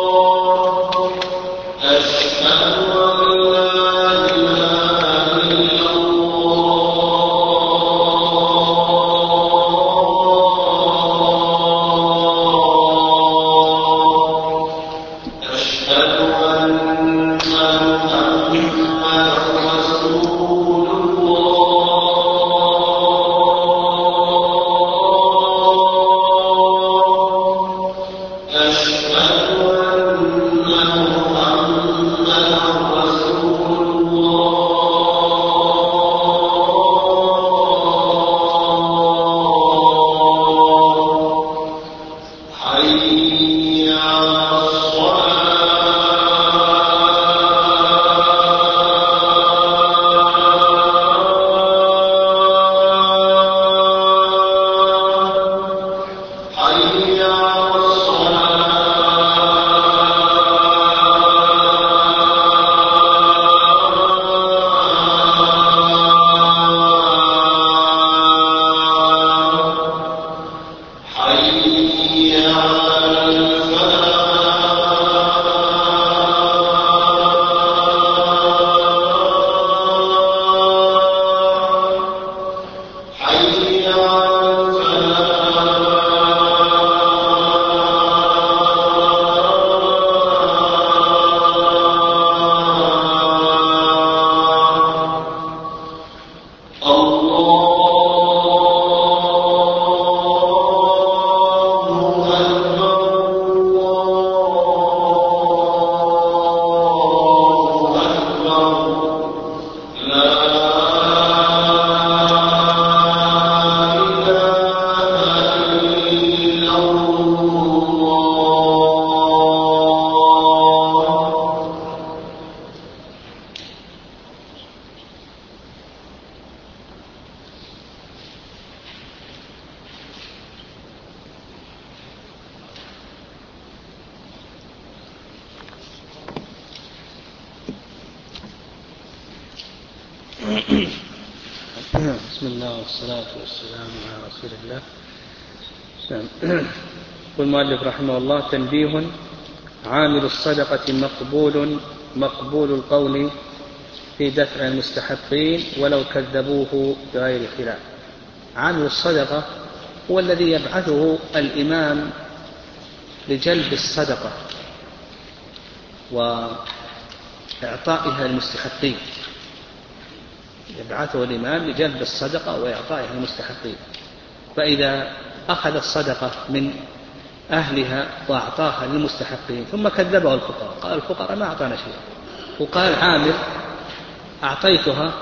أشهد أن لا إله إلا حي على الفلاح حي على بسم الله والصلاة والسلام على رسول الله. يقول المؤلف رحمه الله: تنبيه: عامل الصدقة مقبول مقبول القول في دفع المستحقين ولو كذبوه بغير خلاف. عامل الصدقة هو الذي يبعثه الإمام لجلب الصدقة وإعطائها للمستحقين، يبعثه الإمام لجلب الصدقة وإعطائها للمستحقين. فإذا أخذ الصدقة من أهلها وأعطاها للمستحقين ثم كذبه الفقراء، قال الفقراء ما أعطانا شيء، وقال عامل أعطيتها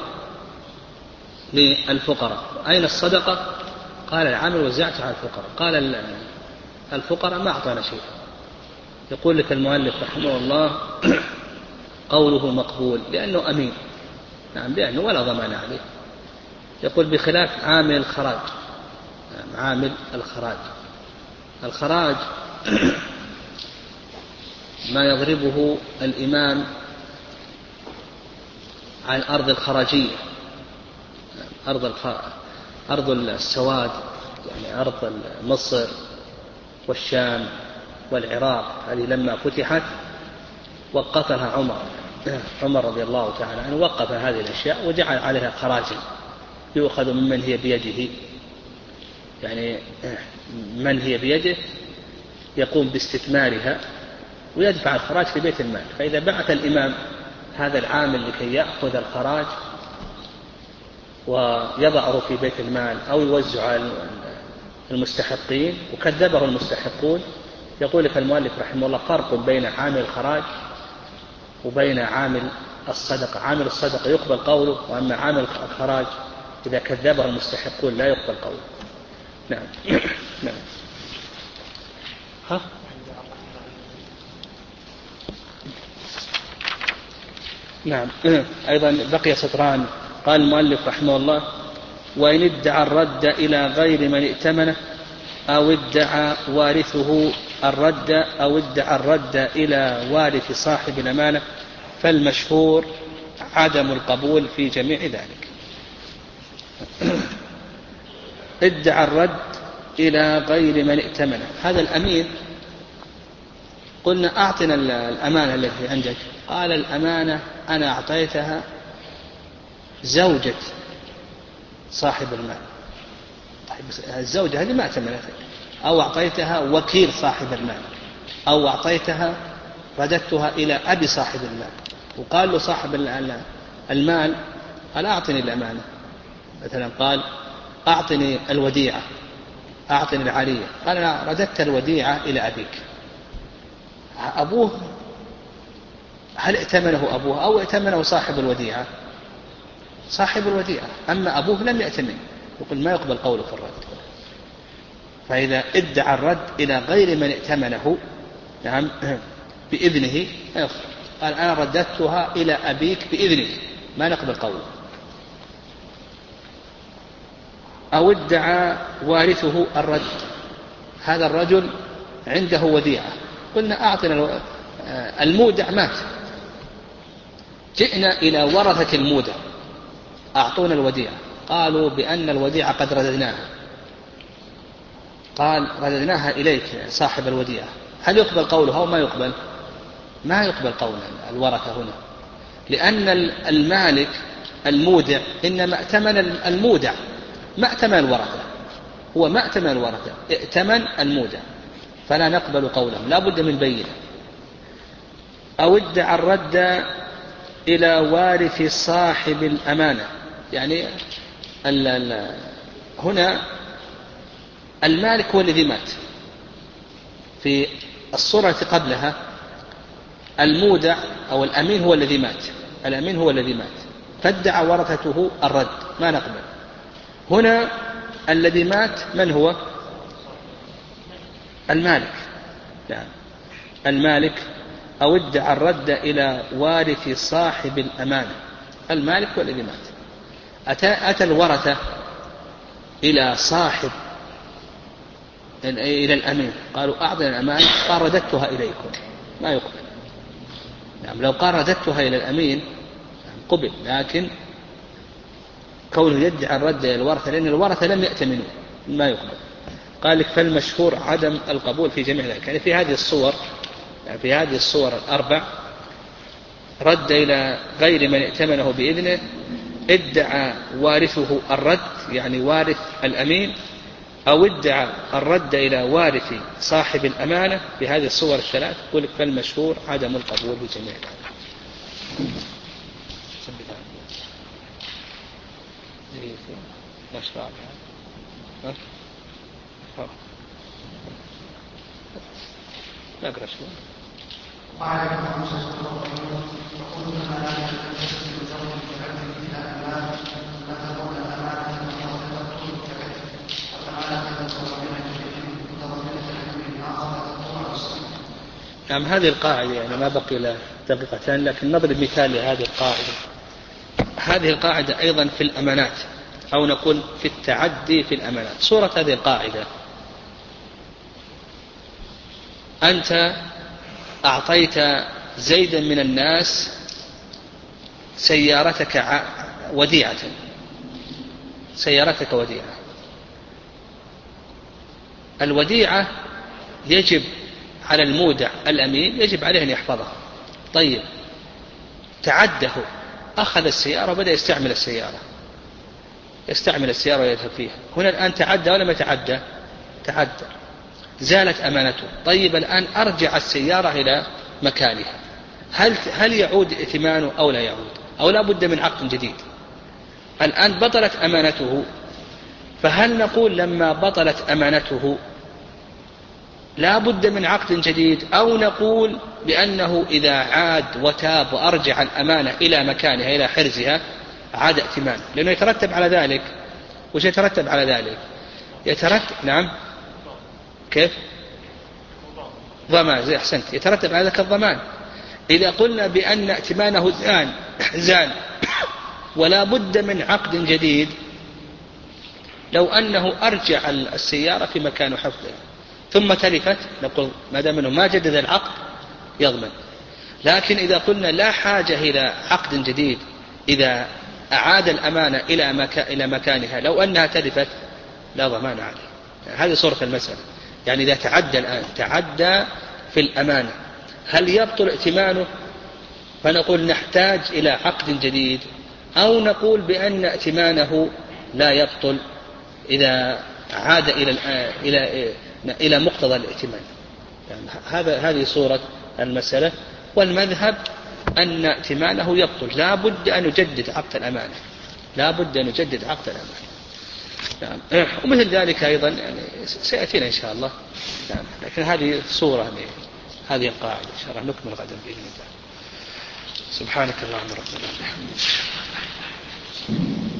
للفقراء، أين الصدقة؟ قال العامل وزعتها على الفقراء، قال الفقراء ما أعطانا شيء. يقول لك المؤلف رحمه الله: قوله مقبول لأنه أمين، نعم، لأنه ولا ضمان عليه. يقول بخلاف عامل الخراج. نعم، عامل الخراج، الخراج ما يضربه الإمام عن الأرض الخراجية، أرض الخ... أرض السواد، يعني أرض مصر والشام والعراق، هذه لما فتحت وقفها عمر عمر رضي الله تعالى عنه، وقف هذه الأشياء وجعل عليها خراجا يؤخذ ممن هي بيده، يعني من هي بيده يقوم باستثمارها ويدفع الخراج في بيت المال. فإذا بعث الإمام هذا العامل لكي يأخذ الخراج ويضعه في بيت المال أو يوزع على المستحقين وكذبه المستحقون، يقول لك المؤلف رحمه الله: فرق بين عامل الخراج وبين عامل الصدقة. عامل الصدقة يقبل قوله، وأما عامل الخراج إذا كذبه المستحقون لا يقبل قوله. نعم. نعم. ها؟ نعم. أيضا بقي سطران. قال المؤلف رحمه الله: وإن ادعى الرد إلى غير من ائتمنه أو ادعى وارثه الرد أو ادعى الرد إلى وارث صاحب الأمانة فالمشهور عدم القبول في جميع ذلك. ادعى الرد إلى غير من ائتمنه، هذا الأمين قلنا أعطنا الأمانة التي عندك، قال الأمانة أنا أعطيتها زوجة صاحب المال. طيب الزوجة هذه ما ائتمنتك، أو أعطيتها وكيل صاحب المال، أو أعطيتها رددتها إلى أبي صاحب المال، وقال له صاحب المال قال أعطني الأمانة، مثلا قال أعطني الوديعة، أعطني العارية، قال أنا رددت الوديعة إلى أبيك. أبوه هل ائتمنه أبوه أو ائتمنه صاحب الوديعة؟ صاحب الوديعة، أما أبوه لم يأتمن، يقول ما يقبل قوله في الرد. فإذا ادعى الرد إلى غير من ائتمنه، نعم، بإذنه، قال أنا رددتها إلى أبيك بإذنك، ما نقبل قوله. أو ادعى وارثه الرد، هذا الرجل عنده وديعة، قلنا أعطنا المودع مات، جئنا إلى ورثة المودع أعطونا الوديعة، قالوا بأن الوديعة قد رددناها، قال رددناها إليك صاحب الوديعة، هل يقبل قوله أو ما يقبل؟ ما يقبل قول الورثة هنا، لأن المالك المودع إنما ائتمن المودع، ما ائتمن الورثة، هو ما ائتمن الورثة، ائتمن المودع، فلا نقبل قولهم، لا بد من بينه. أو ادعى الرد إلى وارث صاحب الأمانة، يعني ال ال هنا المالك هو الذي مات، في الصورة التي قبلها المودع أو الأمين هو الذي مات، الأمين هو الذي مات فادعى ورثته الرد، ما نقبل. هنا الذي مات من هو؟ المالك، يعني المالك. أو ادعى الرد إلى وارث صاحب الأمانة، المالك هو الذي مات. أتى, أتى الورثة إلى صاحب إلى الأمين قالوا أعطنا الأمانة، قال رددتها إليكم، ما يقبل. يعني لو قال رددتها إلى الأمين قبل، لكن كونه يدعي الرد إلى الورثة لأن الورثة لم يأتمنوا، ما يقبل. قال لك فالمشهور عدم القبول في جميع ذلك. يعني في هذه الصور، يعني في هذه الصور الأربع رد إلى غير من ائتمنه بإذنه، ادعى وارثه الرد يعني وارث الأمين، أو ادعى الرد إلى وارث صاحب الأمانة، في هذه الصور الثلاث يقول لك فالمشهور عدم القبول في جميع ذلك. نقرأ شوي. وعلى خمسة وقلنا ما لا يتجسد الزوج بحكم إلى أمام فتكون أمانة وحفظته كبير وتعالى نعم. هذه القاعدة يعني ما بقي له دقيقتان، لكن نضرب مثال لهذه القاعدة. هذه القاعدة أيضا في الأمانات، أو نقول في التعدي في الأمانات. صورة هذه القاعدة: أنت أعطيت زيدا من الناس سيارتك وديعة، سيارتك وديعة. الوديعة يجب على المودع الأمين يجب عليه أن يحفظها. طيب تعده، أخذ السيارة وبدأ يستعمل السيارة يستعمل السيارة ويذهب فيها. هنا الآن تعدى ولا ما تعدى؟ تعدى، زالت أمانته. طيب الآن أرجع السيارة إلى مكانها، هل هل يعود ائتمانه أو لا يعود، أو لا بد من عقد جديد؟ الآن بطلت أمانته، فهل نقول لما بطلت أمانته لا بد من عقد جديد، أو نقول بأنه إذا عاد وتاب وأرجع الأمانة إلى مكانها إلى حرزها عاد ائتمانه؟ لأنه يترتب على ذلك. وش يترتب على ذلك؟ يترتب نعم كيف؟ ضمان، زي أحسنت، يترتب على ذلك الضمان. إذا قلنا بأن ائتمانه زال زال ولا بد من عقد جديد، لو أنه أرجع السيارة في مكان حفظها ثم تلفت، نقول ما دام أنه ما جدد العقد يضمن. لكن إذا قلنا لا حاجة إلى عقد جديد، إذا أعاد الأمانة إلى مكا... إلى مكانها لو أنها تلفت لا ضمان عليه. يعني هذه صورة المسألة. يعني إذا تعدى الآن تعدى في الأمانة، هل يبطل ائتمانه فنقول نحتاج إلى عقد جديد، أو نقول بأن ائتمانه لا يبطل إذا عاد إلى إلى إلى مقتضى الائتمان؟ يعني هذا هذه صورة المسألة. والمذهب أن ائتمانه يبطل، لا بد أن يجدد عقد الأمانة، لا بد أن يجدد عقد الأمانة. يعني ومثل ذلك أيضا يعني سيأتينا إن شاء الله. يعني لكن هذه صورة هذه القاعدة إن شاء الله نكمل غدا بإذن الله. سبحانك اللهم ربنا وبحمدك.